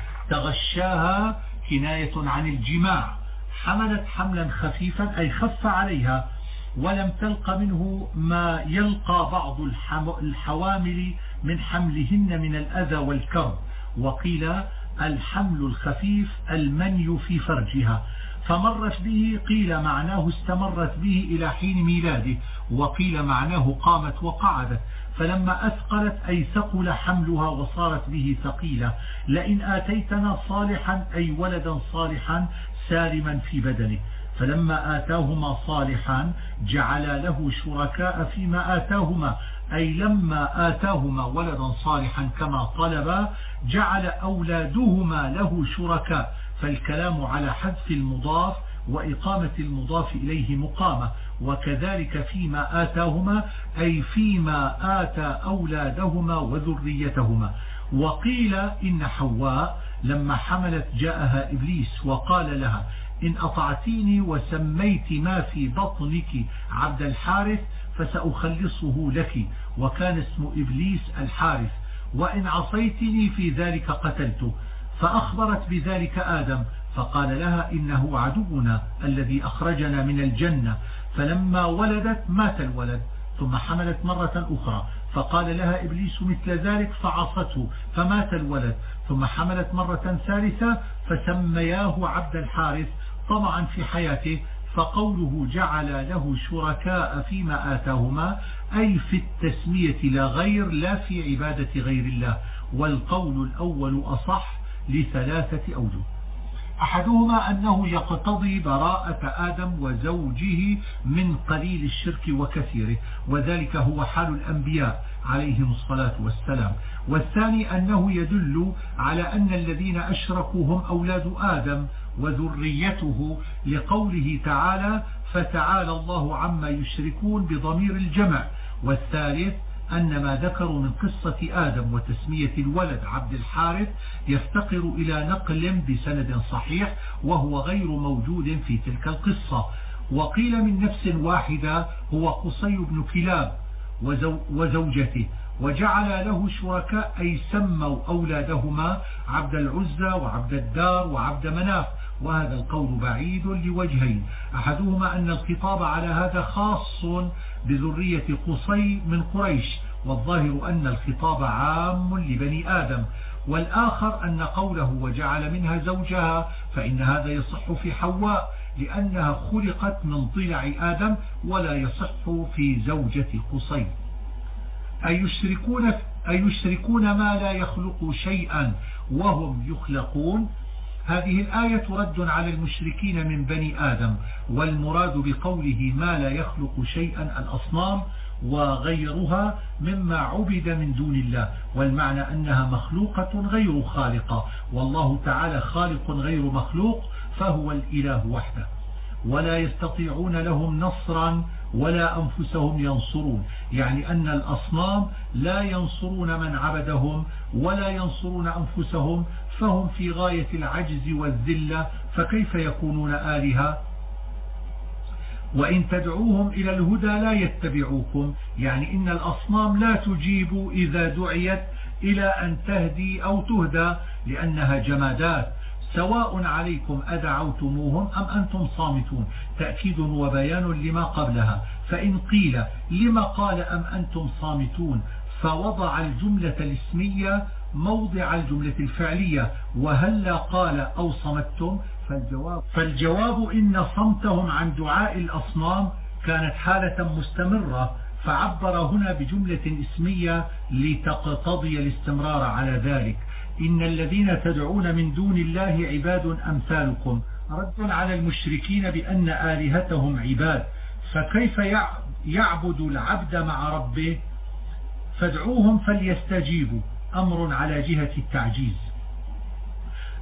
تغشاها كناية عن الجماع، حملت حملا خفيفا أي خف عليها، ولم تلق منه ما يلقى بعض الحوامل من حملهن من الأذى والكرب. وقيل الحمل الخفيف المني في فرجها، فمرت به، قيل معناه استمرت به إلى حين ميلاده، وقيل معناه قامت وقعدت، فلما أثقلت أي ثقل حملها وصارت به ثقيلة. لئن آتيتنا صالحا أي ولدا صالحا سالما في بدنه، فلما آتاهما صالحا جعل له شركاء فيما آتاهما، أي لما آتاهما ولدا صالحا كما طلبا جعل أولادهما له شركاء، فالكلام على حذف المضاف وإقامة المضاف إليه مقامة. وكذلك فيما آتاهما أي فيما آتى أولادهما وذريتهما. وقيل إن حواء لما حملت جاءها إبليس وقال لها إن أطعتيني وسميت ما في بطنك عبد الحارث فسأخلصه لك، وكان اسم إبليس الحارث، وإن عصيتني في ذلك قتلته، فأخبرت بذلك آدم فقال لها إنه عدونا الذي أخرجنا من الجنة، فلما ولدت مات الولد، ثم حملت مرة أخرى فقال لها إبليس مثل ذلك فعصته فمات الولد، ثم حملت مرة ثالثة فسمياه عبد الحارث طمعا في حياته. فقوله جعل له شركاء فيما آتاهما أي في التسمية لا غير، لا في عبادة غير الله، والقول الأول أصح لثلاثة أوجه. أحدهما أنه يقتضي براءة آدم وزوجه من قليل الشرك وكثيره، وذلك هو حال الأنبياء عليهم الصلاة والسلام. والثاني أنه يدل على أن الذين أشركوا هم أولاد آدم وذريته، لقوله تعالى فتعالى الله عما يشركون بضمير الجمع. والثالث أن ما ذكروا من قصة آدم وتسمية الولد عبد الحارث يفتقر إلى نقل بسند صحيح، وهو غير موجود في تلك القصة. وقيل من نفس واحدة هو قصي بن كلاب وزوجته، وجعل له شركاء أي سموا أولادهما عبد العزى وعبد الدار وعبد مناف، وهذا القول بعيد لوجهين. أحدهما أن الخطاب على هذا خاص بذرية قصي من قريش، والظاهر أن الخطاب عام لبني آدم، والآخر أن قوله وجعل منها زوجها فإن هذا يصح في حواء لأنها خلقت من ضلع آدم، ولا يصح في زوجة قصي. أيشركون ما لا يخلق شيئا وهم يخلقون. هذه الآية رد على المشركين من بني آدم، والمراد بقوله ما لا يخلق شيئا الأصنام وغيرها مما عبد من دون الله، والمعنى أنها مخلوقة غير خالقة، والله تعالى خالق غير مخلوق فهو الإله وحده. ولا يستطيعون لهم نصرا ولا أنفسهم ينصرون، يعني أن الأصنام لا ينصرون من عبدهم ولا ينصرون أنفسهم، فهم في غاية العجز والذلة، فكيف يكونون آلهة؟ وإن تدعوهم إلى الهدى لا يتبعوكم، يعني إن الأصنام لا تجيب إذا دعيت إلى أن تهدي أو تهدى، لأنها جمادات، سواء عليكم أدعوتموهم أم أنتم صامتون، تأكيد وبيان لما قبلها. فإن قيل لما قال أم أنتم صامتون فوضع الجملة الاسمية موضع الجملة الفعلية، وهلا قال أو صمتم، فالجواب إن صمتهم عن دعاء الأصنام كانت حالة مستمرة، فعبر هنا بجملة اسمية لتقتضي الاستمرار على ذلك. إن الذين تدعون من دون الله عباد أمثالكم، رد على المشركين بأن آلهتهم عباد، فكيف يعبد العبد مع ربه؟ فادعوهم فليستجيبوا، أمر على جهة التعجيز.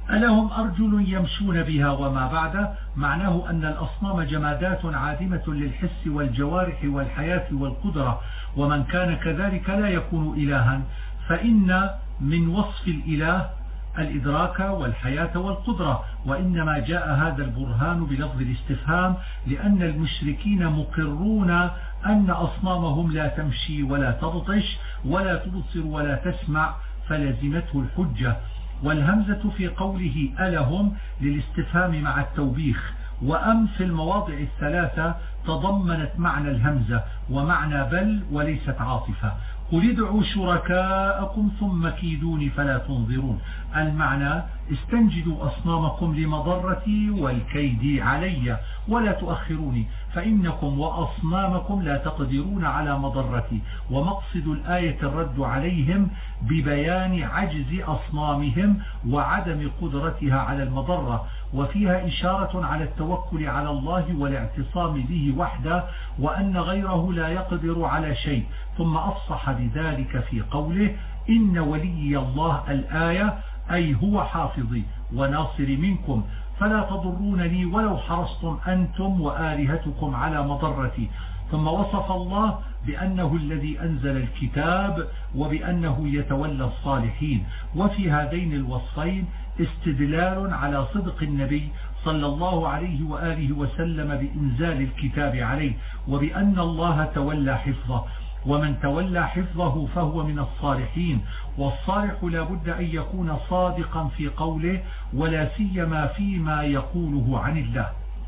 ألهم أرجل يمشون بها وما بعد معناه أن الأصنام جمادات عادمة للحس والجوارح والحياة والقدرة، ومن كان كذلك لا يكون إلها، فإن من وصف الإله الإدراك والحياة والقدرة، وإنما جاء هذا البرهان بلفظ الاستفهام لأن المشركين مقرون أن أصنامهم لا تمشي ولا تبطش ولا تبصر ولا تسمع، فلزمته الحجة. والهمزة في قوله ألهم للاستفهام مع التوبيخ، وأم في المواضع الثلاثة تضمنت معنى الهمزة ومعنى بل وليست عاطفة. قل ادعوا شركاءكم ثم كيدوني فلا تنظرون. المعنى استنجدوا أصنامكم لمضرتي والكيد علي ولا تؤخروني، فإنكم وأصنامكم لا تقدرون على مضرتي. ومقصد الآية الرد عليهم ببيان عجز أصنامهم وعدم قدرتها على المضرة، وفيها إشارة على التوكل على الله والاعتصام به وحده، وأن غيره لا يقدر على شيء. ثم أفصح بذلك في قوله إن ولي الله الآية أي هو حافظي وناصري منكم، فلا تضرونني ولو حرصتم أنتم وآلهتكم على مضرتي. ثم وصف الله بأنه الذي أنزل الكتاب وبأنه يتولى الصالحين. وفي هذين الوصفين استدلال على صدق النبي صلى الله عليه وآله وسلم بإنزال الكتاب عليه، وبأن الله تولى حفظه، ومن تولى حفظه فهو من الصالحين. والصالح لا بد أن يكون صادقا في قوله ولا سيما فيما يقوله عن الله.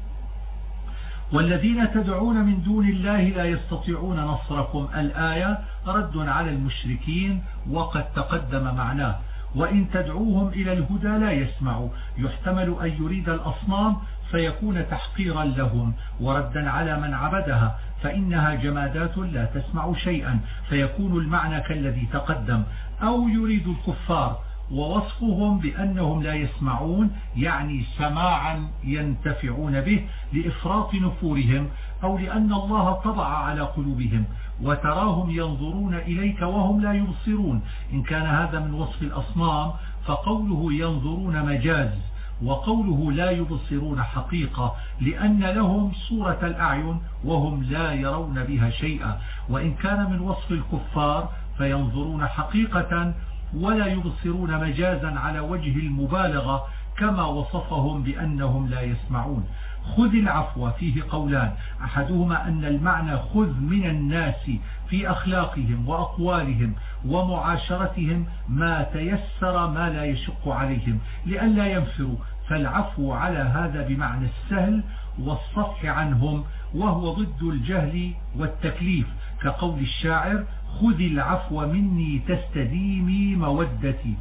والذين تدعون من دون الله لا يستطيعون نصركم. الآية رد على المشركين وقد تقدم معناه. وإن تدعوهم إلى الهدى لا يسمعوا، يحتمل أن يريد الأصنام فيكون تحقيرا لهم وردا على من عبدها، فإنها جمادات لا تسمع شيئا، فيكون المعنى كالذي تقدم. أو يريد الكفار ووصفهم بأنهم لا يسمعون يعني سماعا ينتفعون به لإفراط نفورهم، أو لأن الله طبع على قلوبهم وتراهم ينظرون إليك وهم لا يبصرون. إن كان هذا من وصف الأصنام فقوله ينظرون مجاز، وقوله لا يبصرون حقيقة، لأن لهم صورة الأعين وهم لا يرون بها شيئا. وإن كان من وصف الكفار فينظرون حقيقة ولا يبصرون مجازا على وجه المبالغة كما وصفهم بأنهم لا يسمعون. خذ العفو فيه قولان، أحدهما أن المعنى خذ من الناس في أخلاقهم وأقوالهم ومعاشرتهم ما تيسر ما لا يشق عليهم لئلا ينفروا، فالعفو على هذا بمعنى السهل والصفح عنهم، وهو ضد الجهل والتكليف، كقول الشاعر خذ العفو مني تستديمي مودتي.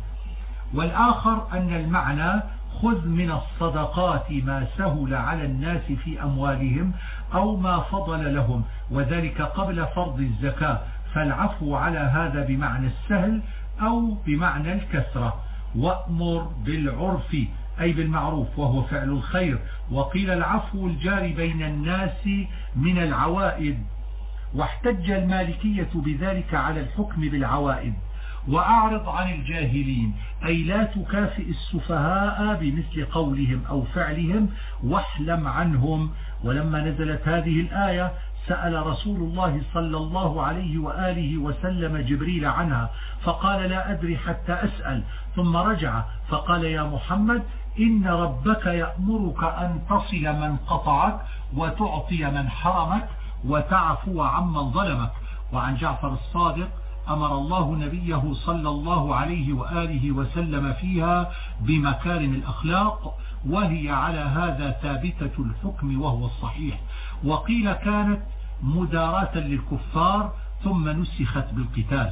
والآخر أن المعنى خذ من الصدقات ما سهل على الناس في أموالهم أو ما فضل لهم، وذلك قبل فرض الزكاة، فالعفو على هذا بمعنى السهل أو بمعنى الكثرة. وأمر بالعرف أي بالمعروف وهو فعل الخير. وقيل العفو الجاري بين الناس من العوائد، واحتج المالكية بذلك على الحكم بالعوائد. وأعرض عن الجاهلين أي لا تكافئ السفهاء بمثل قولهم أو فعلهم واحلم عنهم. ولما نزلت هذه الآية سأل رسول الله صلى الله عليه وآله وسلم جبريل عنها فقال لا أدري حتى أسأل، ثم رجع فقال يا محمد إن ربك يأمرك أن تصل من قطعك وتعطي من حرمك وتعفو عمن ظلمك. وعن جعفر الصادق أمر الله نبيه صلى الله عليه وآله وسلم فيها بمكارم الأخلاق، وهي على هذا ثابتة الحكم وهو الصحيح. وقيل كانت مداراة للكفار ثم نسخت بالقتال.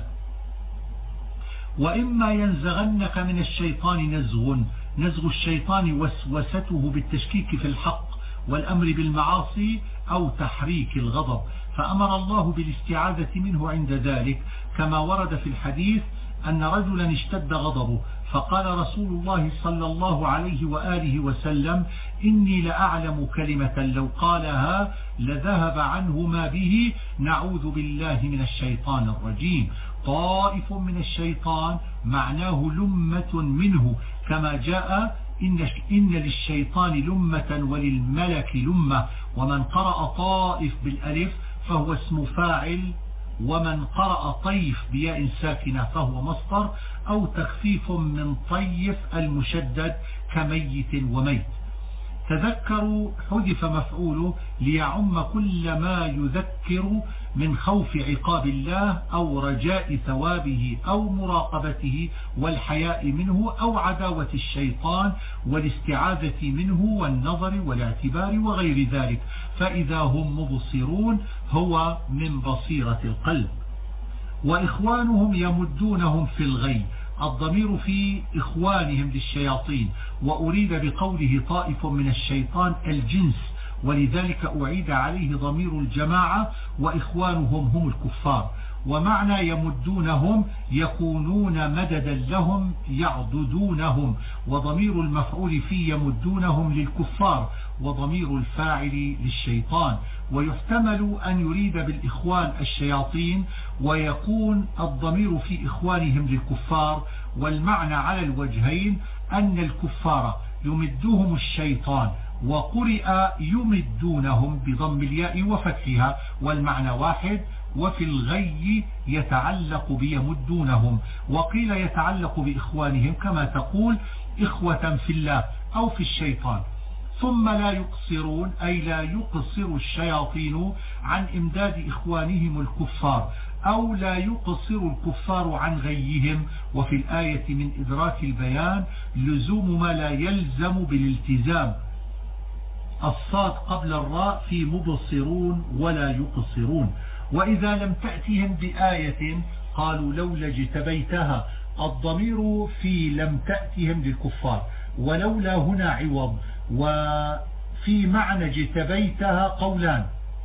وإما ينزغنك من الشيطان نزغ الشيطان وسوسته بالتشكيك في الحق والأمر بالمعاصي أو تحريك الغضب، فأمر الله بالاستعاذة منه عند ذلك، كما ورد في الحديث أن رجلا اشتد غضبه فقال رسول الله صلى الله عليه وآله وسلم إني لأعلم كلمة لو قالها لذهب عنه ما به، نعوذ بالله من الشيطان الرجيم. طائف من الشيطان معناه لمة منه، كما جاء إن للشيطان لمة وللملك لمة. ومن قرأ طائف بالألف فهو اسم فاعل، ومن قرأ طيف بياء ساكنة فهو مصدر، أو تخفيف من طيف المشدد كميت وميت. تذكروا حذف مفعوله ليعم كل ما يذكر من خوف عقاب الله أو رجاء ثوابه أو مراقبته والحياء منه أو عداوة الشيطان والاستعاذة منه والنظر والاعتبار وغير ذلك. فإذا هم مبصرون هو من بصيرة القلب. وإخوانهم يمدونهم في الغي، الضمير في إخوانهم للشياطين، وأريد بقوله طائف من الشيطان الجنس، ولذلك أعيد عليه ضمير الجماعة، وإخوانهم هم الكفار. ومعنى يمدونهم يكونون مددا لهم يعضدونهم، وضمير المفعول في يمدونهم للكفار، وضمير الفاعل للشيطان. ويحتمل أن يريد بالإخوان الشياطين، ويكون الضمير في إخوانهم للكفار. والمعنى على الوجهين أن الكفار يمدهم الشيطان، وقرئ يمدونهم بضم الياء وفتحها، والمعنى واحد. وفي الغي يتعلق بيمدونهم، وقيل يتعلق بإخوانهم كما تقول إخوة في الله أو في الشيطان. ثم لا يقصرون، أي لا يقصر الشياطين عن إمداد إخوانهم الكفار، أو لا يقصر الكفار عن غيهم. وفي الآية من إدراك البيان لزوم ما لا يلزم بالالتزام، الصاد قبل الراء في مبصرون ولا يقصرون. وإذا لم تأتهم بآية قالوا لولا اجتبيتها، الضمير في لم تأتهم للكفار، ولولا هنا عوض. وفي معنى اجتبيتها قولان،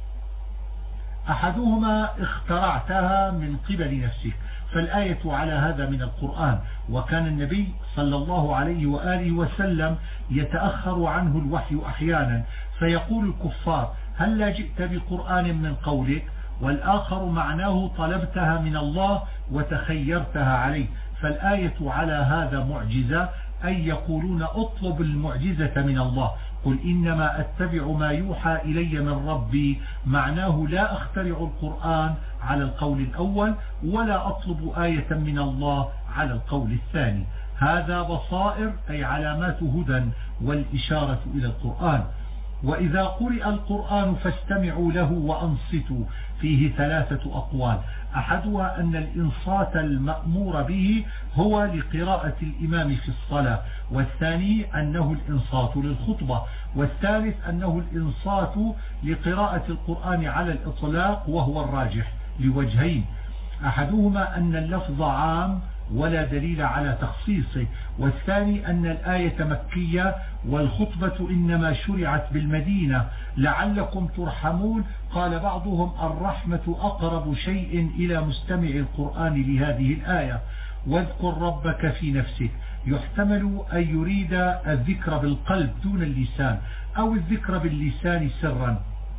أحدهما اخترعتها من قبل نفسك، فالآية على هذا من القرآن. وكان النبي صلى الله عليه وآله وسلم يتأخر عنه الوحي أحيانا، فيقول الكفار هل لا جئت بقرآن من قولك؟ والآخر معناه طلبتها من الله وتخيرتها عليه، فالآية على هذا معجزة، أي يقولون اطلب المعجزة من الله. قل إنما أتبع ما يوحى إلي من ربي، معناه لا أخترع القرآن على القول الأول، ولا أطلب آية من الله على القول الثاني. هذا بصائر أي علامات هدى والإشارة إلى القرآن. وإذا قرئ القرآن فاستمعوا له وأنصتوا، فيه ثلاثة أقوال، أحدها أن الإنصات المأمور به هو لقراءة الإمام في الصلاة، والثاني أنه الإنصات للخطبة، والثالث أنه الإنصات لقراءة القرآن على الإطلاق، وهو الراجح لوجهين، أحدهما أن اللفظ عام ولا دليل على تخصيصه، والثاني أن الآية مكية والخطبة إنما شرعت بالمدينة لعلكم ترحمون. قال بعضهم الرحمة أقرب شيء إلى مستمع القرآن لهذه الآية. واذكر ربك في نفسك، يحتمل أن يريد الذكر بالقلب دون اللسان، أو الذكر باللسان سرا،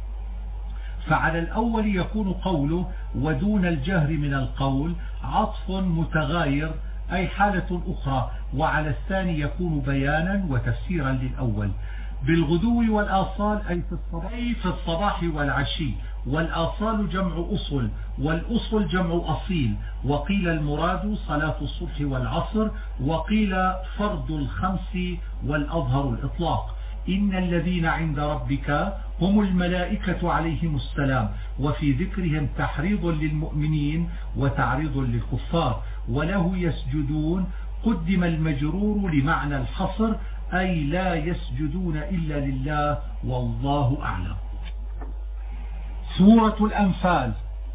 فعلى الأول يكون قوله ودون الجهر من القول عطف متغاير أي حالة أخرى، وعلى الثاني يكون بيانا وتفسيرا للأول. بالغدو والآصال أي في الصباح والعشي، والآصال جمع أصل، والأصل جمع أصيل. وقيل المراد صلاة الصبح والعصر، وقيل فرض الخمس، والأظهر الإطلاق. إن الذين عند ربك هم الملائكة عليهم السلام، وفي ذكرهم تحريض للمؤمنين وتعريض للكفار. وله يسجدون قدم المجرور لمعنى الحصر، أي لا يسجدون إلا لله والله أعلم. سورة الأنفال.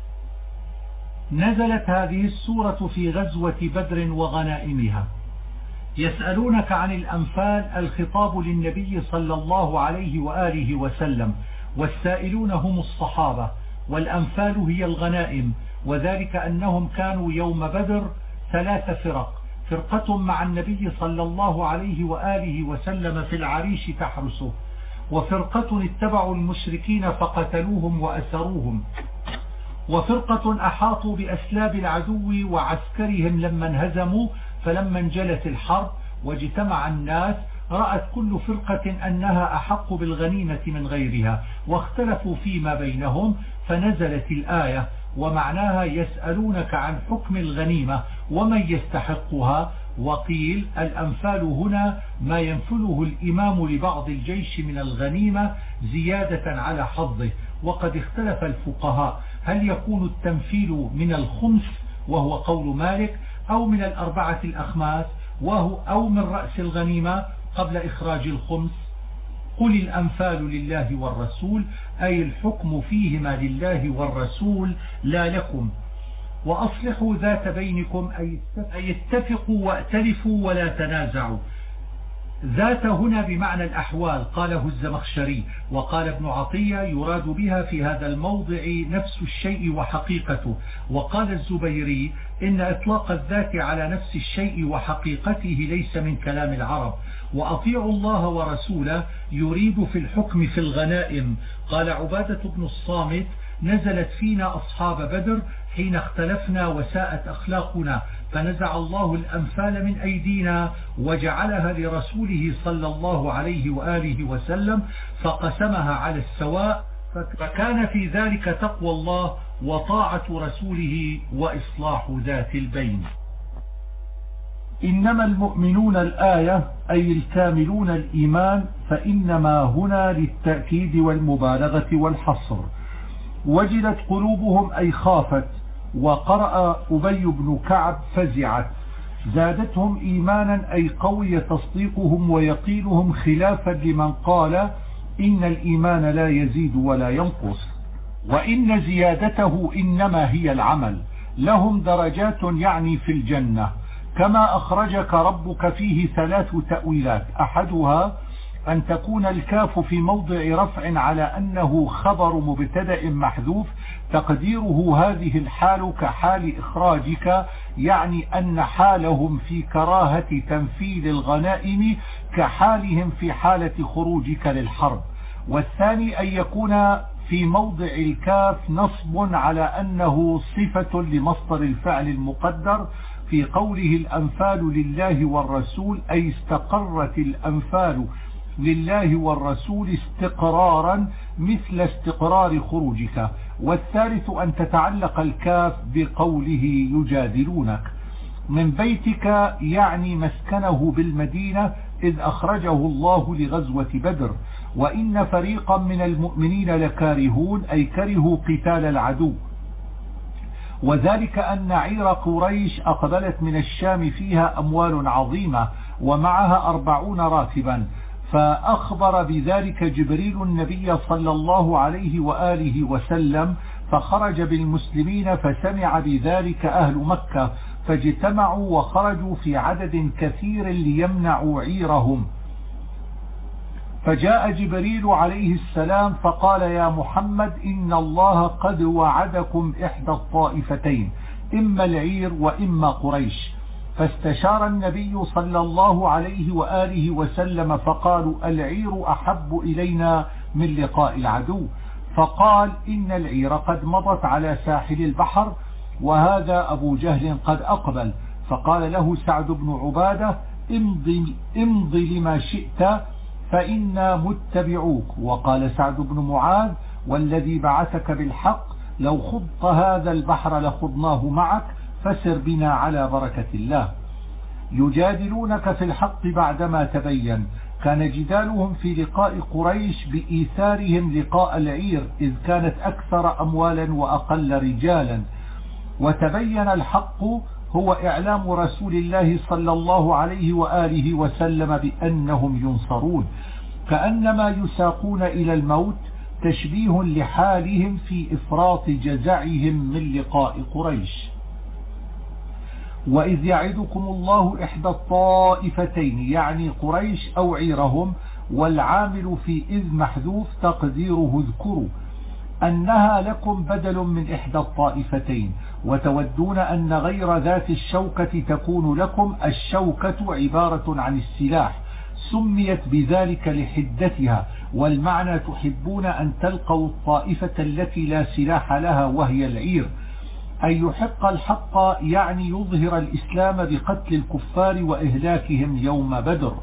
نزلت هذه السورة في غزوة بدر وغنائمها. يسألونك عن الأنفال، الخطاب للنبي صلى الله عليه وآله وسلم، والسائلون هم الصحابة، والأنفال هي الغنائم، وذلك أنهم كانوا يوم بدر 3 فرق، فرقة مع النبي صلى الله عليه وآله وسلم في العريش تحرسه، وفرقة اتبعوا المشركين فقتلوهم وأسروهم، وفرقة أحاطوا بأسلاب العدو وعسكرهم لما انهزموا، فلما انجلت الحرب واجتمع الناس رأت كل فرقة أنها أحق بالغنيمة من غيرها، واختلفوا فيما بينهم، فنزلت الآية ومعناها يسألونك عن حكم الغنيمة ومن يستحقها. وقيل الأنفال هنا ما ينفله الإمام لبعض الجيش من الغنيمة زيادة على حظه. وقد اختلف الفقهاء هل يكون التنفيل من الخمس وهو قول مالك، أو من الأربعة الأخماس أو من رأس الغنيمة قبل إخراج الخمس. قل الأنفال لله والرسول، أي الحكم فيهما لله والرسول لا لكم. وأصلحوا ذات بينكم، أي اتفقوا وائتلفوا ولا تنازعوا. ذات هنا بمعنى الأحوال قاله الزمخشري. وقال ابن عطية يراد بها في هذا الموضع نفس الشيء وحقيقته. وقال الزبيري إن إطلاق الذات على نفس الشيء وحقيقته ليس من كلام العرب. وأطيعوا الله ورسوله يريد في الحكم في الغنائم. قال عبادة بن الصامت نزلت فينا أصحاب بدر حين اختلفنا وساءت أخلاقنا، فنزع الله الأنفال من أيدينا وجعلها لرسوله صلى الله عليه وآله وسلم، فقسمها على السواء، فكان في ذلك تقوى الله وطاعة رسوله وإصلاح ذات البين. إنما المؤمنون الآية أي الكاملون الإيمان، فإنما هنا للتأكيد والمبالغة والحصر. وجلت قلوبهم أي خافت. وقرأ أبي بن كعب فزعت. زادتهم إيمانا أي قوي تصديقهم ويقينهم، خلافا لمن قال إن الإيمان لا يزيد ولا ينقص، وإن زيادته إنما هي العمل. لهم درجات يعني في الجنة. كما أخرجك ربك فيه 3 تأويلات، أحدها أن تكون الكاف في موضع رفع على أنه خبر مبتدأ محذوف، تقديره هذه الحال كحال إخراجك، يعني أن حالهم في كراهة تنفيذ الغنائم كحالهم في حالة خروجك للحرب. والثاني أن يكون في موضع الكاف نصب على أنه صفة لمصدر الفعل المقدر في قوله الأنفال لله والرسول، أي استقرت الأنفال لله والرسول استقرارا مثل استقرار خروجك. والثالث أن تتعلق الكاف بقوله يجادلونك. من بيتك يعني مسكنه بالمدينة، إذ أخرجه الله لغزوة بدر. وإن فريقا من المؤمنين لكارهون، أي كرهوا قتال العدو. وذلك أن عير قريش أقبلت من الشام فيها أموال عظيمة ومعها 40 راكبا، فأخبر بذلك جبريل النبي صلى الله عليه وآله وسلم، فخرج بالمسلمين، فسمع بذلك أهل مكة فاجتمعوا وخرجوا في عدد كثير ليمنعوا عيرهم. فجاء جبريل عليه السلام فقال يا محمد إن الله قد وعدكم إحدى الطائفتين، إما العير وإما قريش. فاستشار النبي صلى الله عليه وآله وسلم فقالوا العير أحب إلينا من لقاء العدو. فقال إن العير قد مضت على ساحل البحر وهذا أبو جهل قد أقبل. فقال له سعد بن عبادة امضي لما شئت فإنا متبعوك. وقال سعد بن معاذ والذي بعثك بالحق لو خضت هذا البحر لخضناه معك فسر بنا على بركة الله. يجادلونك في الحق بعدما تبين. كان جدالهم في لقاء قريش بإيثارهم لقاء العير إذ كانت أكثر أموالا وأقل رجالا. وتبين الحق هو إعلام رسول الله صلى الله عليه وآله وسلم بأنهم ينصرون، كأنما يساقون إلى الموت، تشبيه لحالهم في إفراط جزعهم من لقاء قريش. وإذ يعدكم الله إحدى الطائفتين يعني قريش أو عيرهم، والعامل في إذ محذوف تقديره اذكروا أنها لكم بدل من إحدى الطائفتين، وتودون أن غير ذات الشوكة تكون لكم. الشوكة عبارة عن السلاح، سميت بذلك لحدتها، والمعنى تحبون أن تلقوا الطائفة التي لا سلاح لها وهي العير. أن يحق الحق يعني يظهر الإسلام بقتل الكفار وإهلاكهم يوم بدر.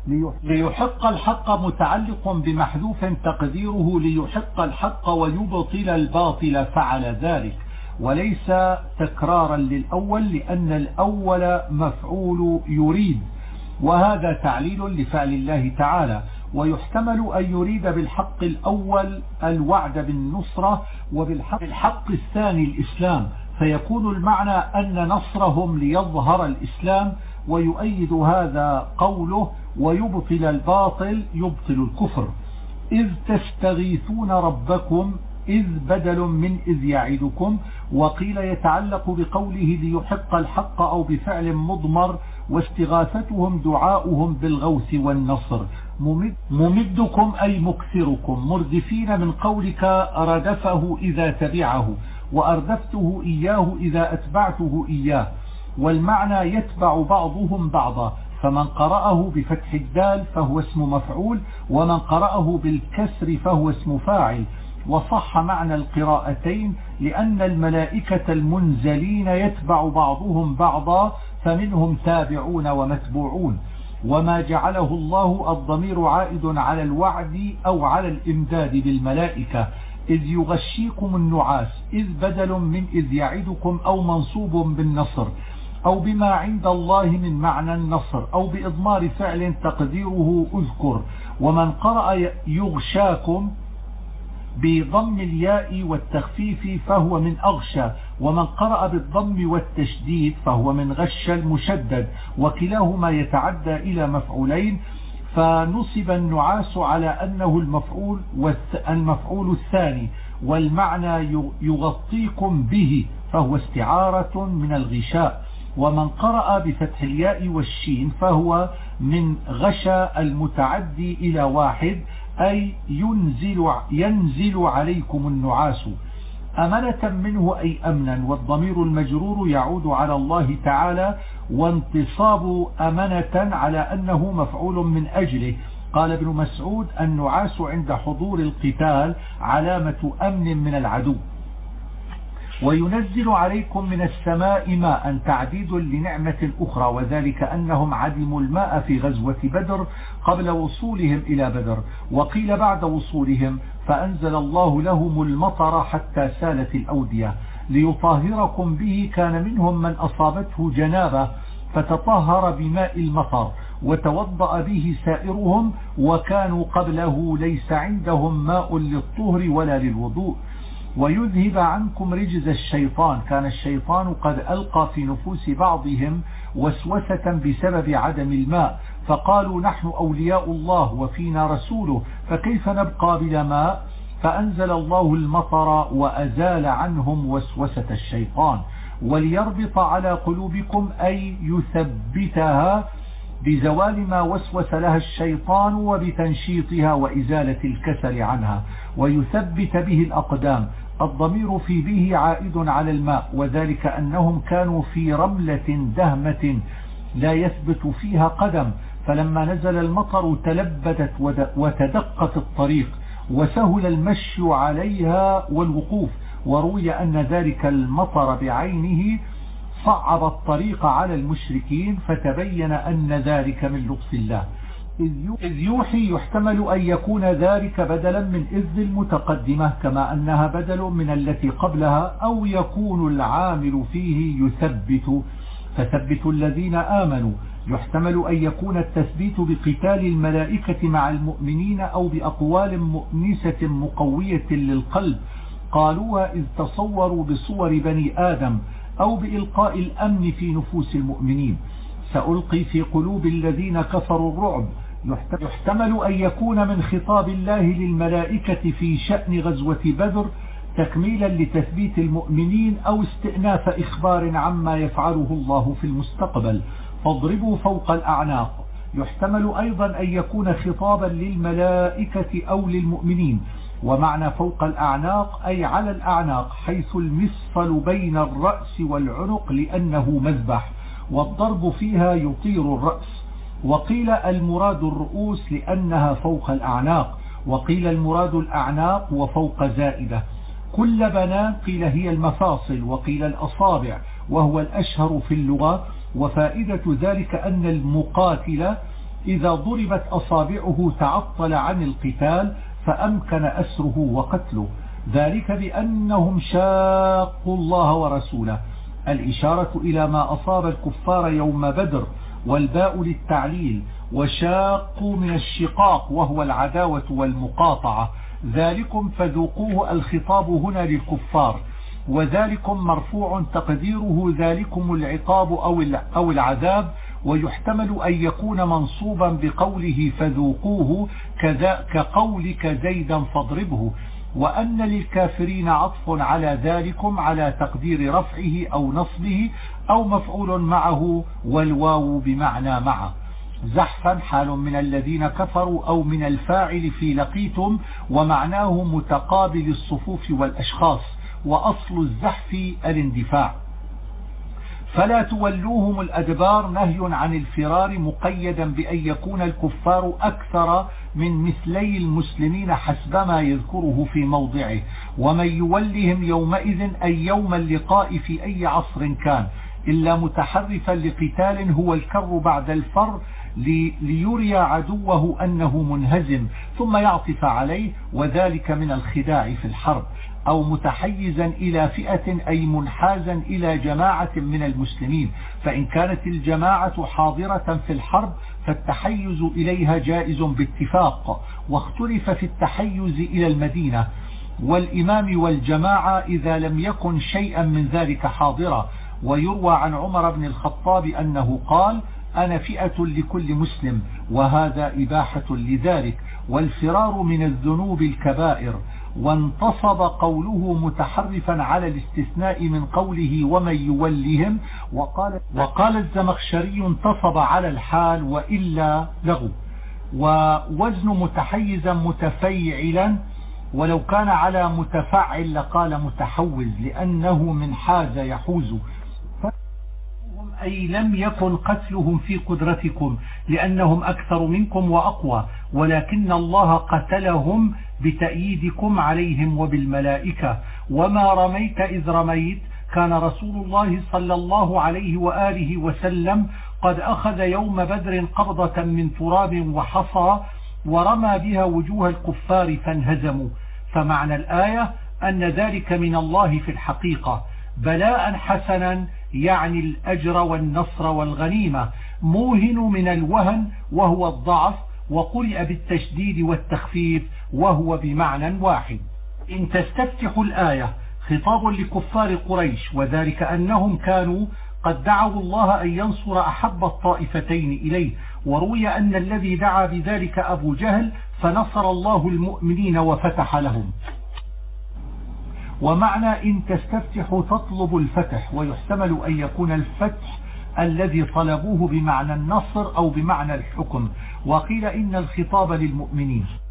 ليحق الحق متعلق بمحذوف تقديره ليحق الحق ويبطل الباطل فعل ذلك، وليس تكرارا للأول لأن الأول مفعول يريد، وهذا تعليل لفعل الله تعالى. ويحتمل أن يريد بالحق الأول الوعد بالنصرة وبالحق الثاني الإسلام، فيكون المعنى أن نصرهم ليظهر الإسلام، ويؤيد هذا قوله ويبطل الباطل يبطل الكفر. إذ تستغيثون ربكم إذ بدل من إذ يعدكم، وقيل يتعلق بقوله ليحق الحق أو بفعل مضمر، واستغاثتهم دعاؤهم بالغوث والنصر. ممدكم أي مكثركم، مردفين من قولك ردفه إذا تبعه، وأردفته إياه إذا أتبعته إياه، والمعنى يتبع بعضهم بعضا، فمن قرأه بفتح الدال فهو اسم مفعول، ومن قرأه بالكسر فهو اسم فاعل. وصح معنى القراءتين لأن الملائكة المنزلين يتبع بعضهم بعضا، فمنهم تابعون ومتبوعون. وما جعله الله الضمير عائد على الوعد أو على الإمداد بالملائكة. إذ يغشيكم النعاس إذ بدل من إذ يعدكم، أو منصوب بالنصر، أو بما عند الله من معنى النصر، أو بإضمار فعل تقديره أذكر. ومن قرأ يغشاكم بضم الياء والتخفيف فهو من أغشى، ومن قرأ بالضم والتشديد فهو من غش المشدد، وكلاهما يتعدى إلى مفعولين، فنصب النعاس على أنه المفعول الثاني، والمعنى يغطيكم به، فهو استعارة من الغشاء. ومن قرأ بفتح الياء والشين فهو من غشى المتعدي إلى واحد، أي ينزل عليكم النعاس. أمنة منه أي أمنا، والضمير المجرور يعود على الله تعالى، وانتصاب أمنة على أنه مفعول من أجله. قال ابن مسعود النعاس عند حضور القتال علامة أمن من العدو. وينزل عليكم من السماء ماء تعديد لنعمة أخرى، وذلك أنهم عدموا الماء في غزوة بدر قبل وصولهم إلى بدر، وقيل بعد وصولهم، فأنزل الله لهم المطر حتى سالت الأودية ليطهركم به. كان منهم من أصابته جنابة فتطهر بماء المطر وتوضأ به سائرهم، وكانوا قبله ليس عندهم ماء للطهر ولا للوضوء. ويذهب عنكم رجز الشيطان، كان الشيطان قد ألقى في نفوس بعضهم وسوسة بسبب عدم الماء، فقالوا نحن أولياء الله وفينا رسوله، فكيف نبقى بلا ماء؟ فأنزل الله المطر وأزال عنهم وسوسة الشيطان. وليربط على قلوبكم أي يثبتها بزوال ما وسوس لها الشيطان وبتنشيطها وإزالة الكسل عنها، ويثبت به الأقدام. الضمير في به عائد على الماء، وذلك أنهم كانوا في رملة دهمة لا يثبت فيها قدم، فلما نزل المطر تلبدت وتدقت الطريق وسهل المشي عليها والوقوف. وروي أن ذلك المطر بعينه صعب الطريق على المشركين، فتبين أن ذلك من لطف الله. إذ يوحي يحتمل أن يكون ذلك بدلا من إذ المتقدمة، كما أنها بدل من التي قبلها، أو يكون العامل فيه يثبت، فثبتوا الذين آمنوا. يحتمل أن يكون التثبيت بقتال الملائكة مع المؤمنين، أو بأقوال مؤنسة مقوية للقلب قالوها إذ تصوروا بصور بني آدم، أو بإلقاء الأمن في نفوس المؤمنين. سألقي في قلوب الذين كفروا الرعب. يحتمل أن يكون من خطاب الله للملائكة في شأن غزوة بدر تكميلا لتثبيت المؤمنين، أو استئناف إخبار عما يفعله الله في المستقبل، فاضربوا فوق الأعناق. يحتمل أيضا أن يكون خطابا للملائكة أو للمؤمنين، ومعنى فوق الأعناق أي على الأعناق، حيث المفصل بين الرأس والعنق لأنه مذبح، والضرب فيها يطير الرأس. وقيل المراد الرؤوس لأنها فوق الأعناق، وقيل المراد الأعناق وفوق زائدة. كل بنان قيل هي المفاصل، وقيل الأصابع، وهو الأشهر في اللغة. وفائدة ذلك أن المقاتل إذا ضربت أصابعه تعطل عن القتال فأمكن أسره وقتله، ذلك بأنهم شاقوا الله ورسوله. الإشارة إلى ما أصاب الكفار يوم بدر، والباء للتعليل، وشاقوا من الشقاق وهو العداوة والمقاطعة، ذلكم فذوقوه الخطاب هنا للكفار، وذلكم مرفوع تقديره ذلكم العقاب أو العذاب، ويحتمل أن يكون منصوبا بقوله فذوقوه كقولك زيدا فاضربه، وأن للكافرين عطف على ذلكم على تقدير رفعه أو نصبه أو مفعول معه، والواو بمعنى معه. زحفا حال من الذين كفروا أو من الفاعل في لقيتم، ومعناه متقابل الصفوف والأشخاص، وأصل الزحف الاندفاع. فلا تولوهم الأدبار نهي عن الفرار مقيدا بأن يكون الكفار أكثر من مثلي المسلمين حسبما يذكره في موضعه، ومن يولهم يومئذ أي يوم اللقاء في أي عصر كان إلا متحرفا لقتال هو الكر بعد الفر ليري عدوه أنه منهزم ثم يعطف عليه، وذلك من الخداع في الحرب، أو متحيزا إلى فئة أي منحازا إلى جماعة من المسلمين، فإن كانت الجماعة حاضرة في الحرب فالتحيز إليها جائز باتفاق، واختلف في التحيز إلى المدينة والإمام والجماعة إذا لم يكن شيئا من ذلك حاضرا. ويروى عن عمر بن الخطاب أنه قال: أنا فئة لكل مسلم، وهذا إباحة لذلك، والفرار من الذنوب الكبائر. وانتصب قوله متحرفا على الاستثناء من قوله ومن يولهم، وقال الزمخشري انتصب على الحال وإلا لغو. ووزن متحيزا متفيعلا، ولو كان على متفعل لقال متحوز لأنه من حاز يحوز، أي لم يكن قتلهم في قدرتكم لأنهم أكثر منكم وأقوى، ولكن الله قتلهم بتأييدكم عليهم وبالملائكة. وما رميت إذ رميت، كان رسول الله صلى الله عليه وآله وسلم قد أخذ يوم بدر قبضة من تراب وحصى ورمى بها وجوه الكفار فانهزموا. فمعنى الآية أن ذلك من الله في الحقيقة بلاء حسنا، يعني الأجر والنصر والغنيمة، موهن من الوهن وهو الضعف، وقرئ بالتشديد والتخفيف وهو بمعنى واحد. إن تستفتح الآية خطاب لكفار قريش، وذلك أنهم كانوا قد دعوا الله أن ينصر أحب الطائفتين إليه، وروي أن الذي دعا بذلك أبو جهل فنصر الله المؤمنين وفتح لهم. ومعنى إن تستفتح تطلب الفتح، ويحتمل أن يكون الفتح الذي طلبوه بمعنى النصر أو بمعنى الحكم، وقيل إن الخطاب للمؤمنين.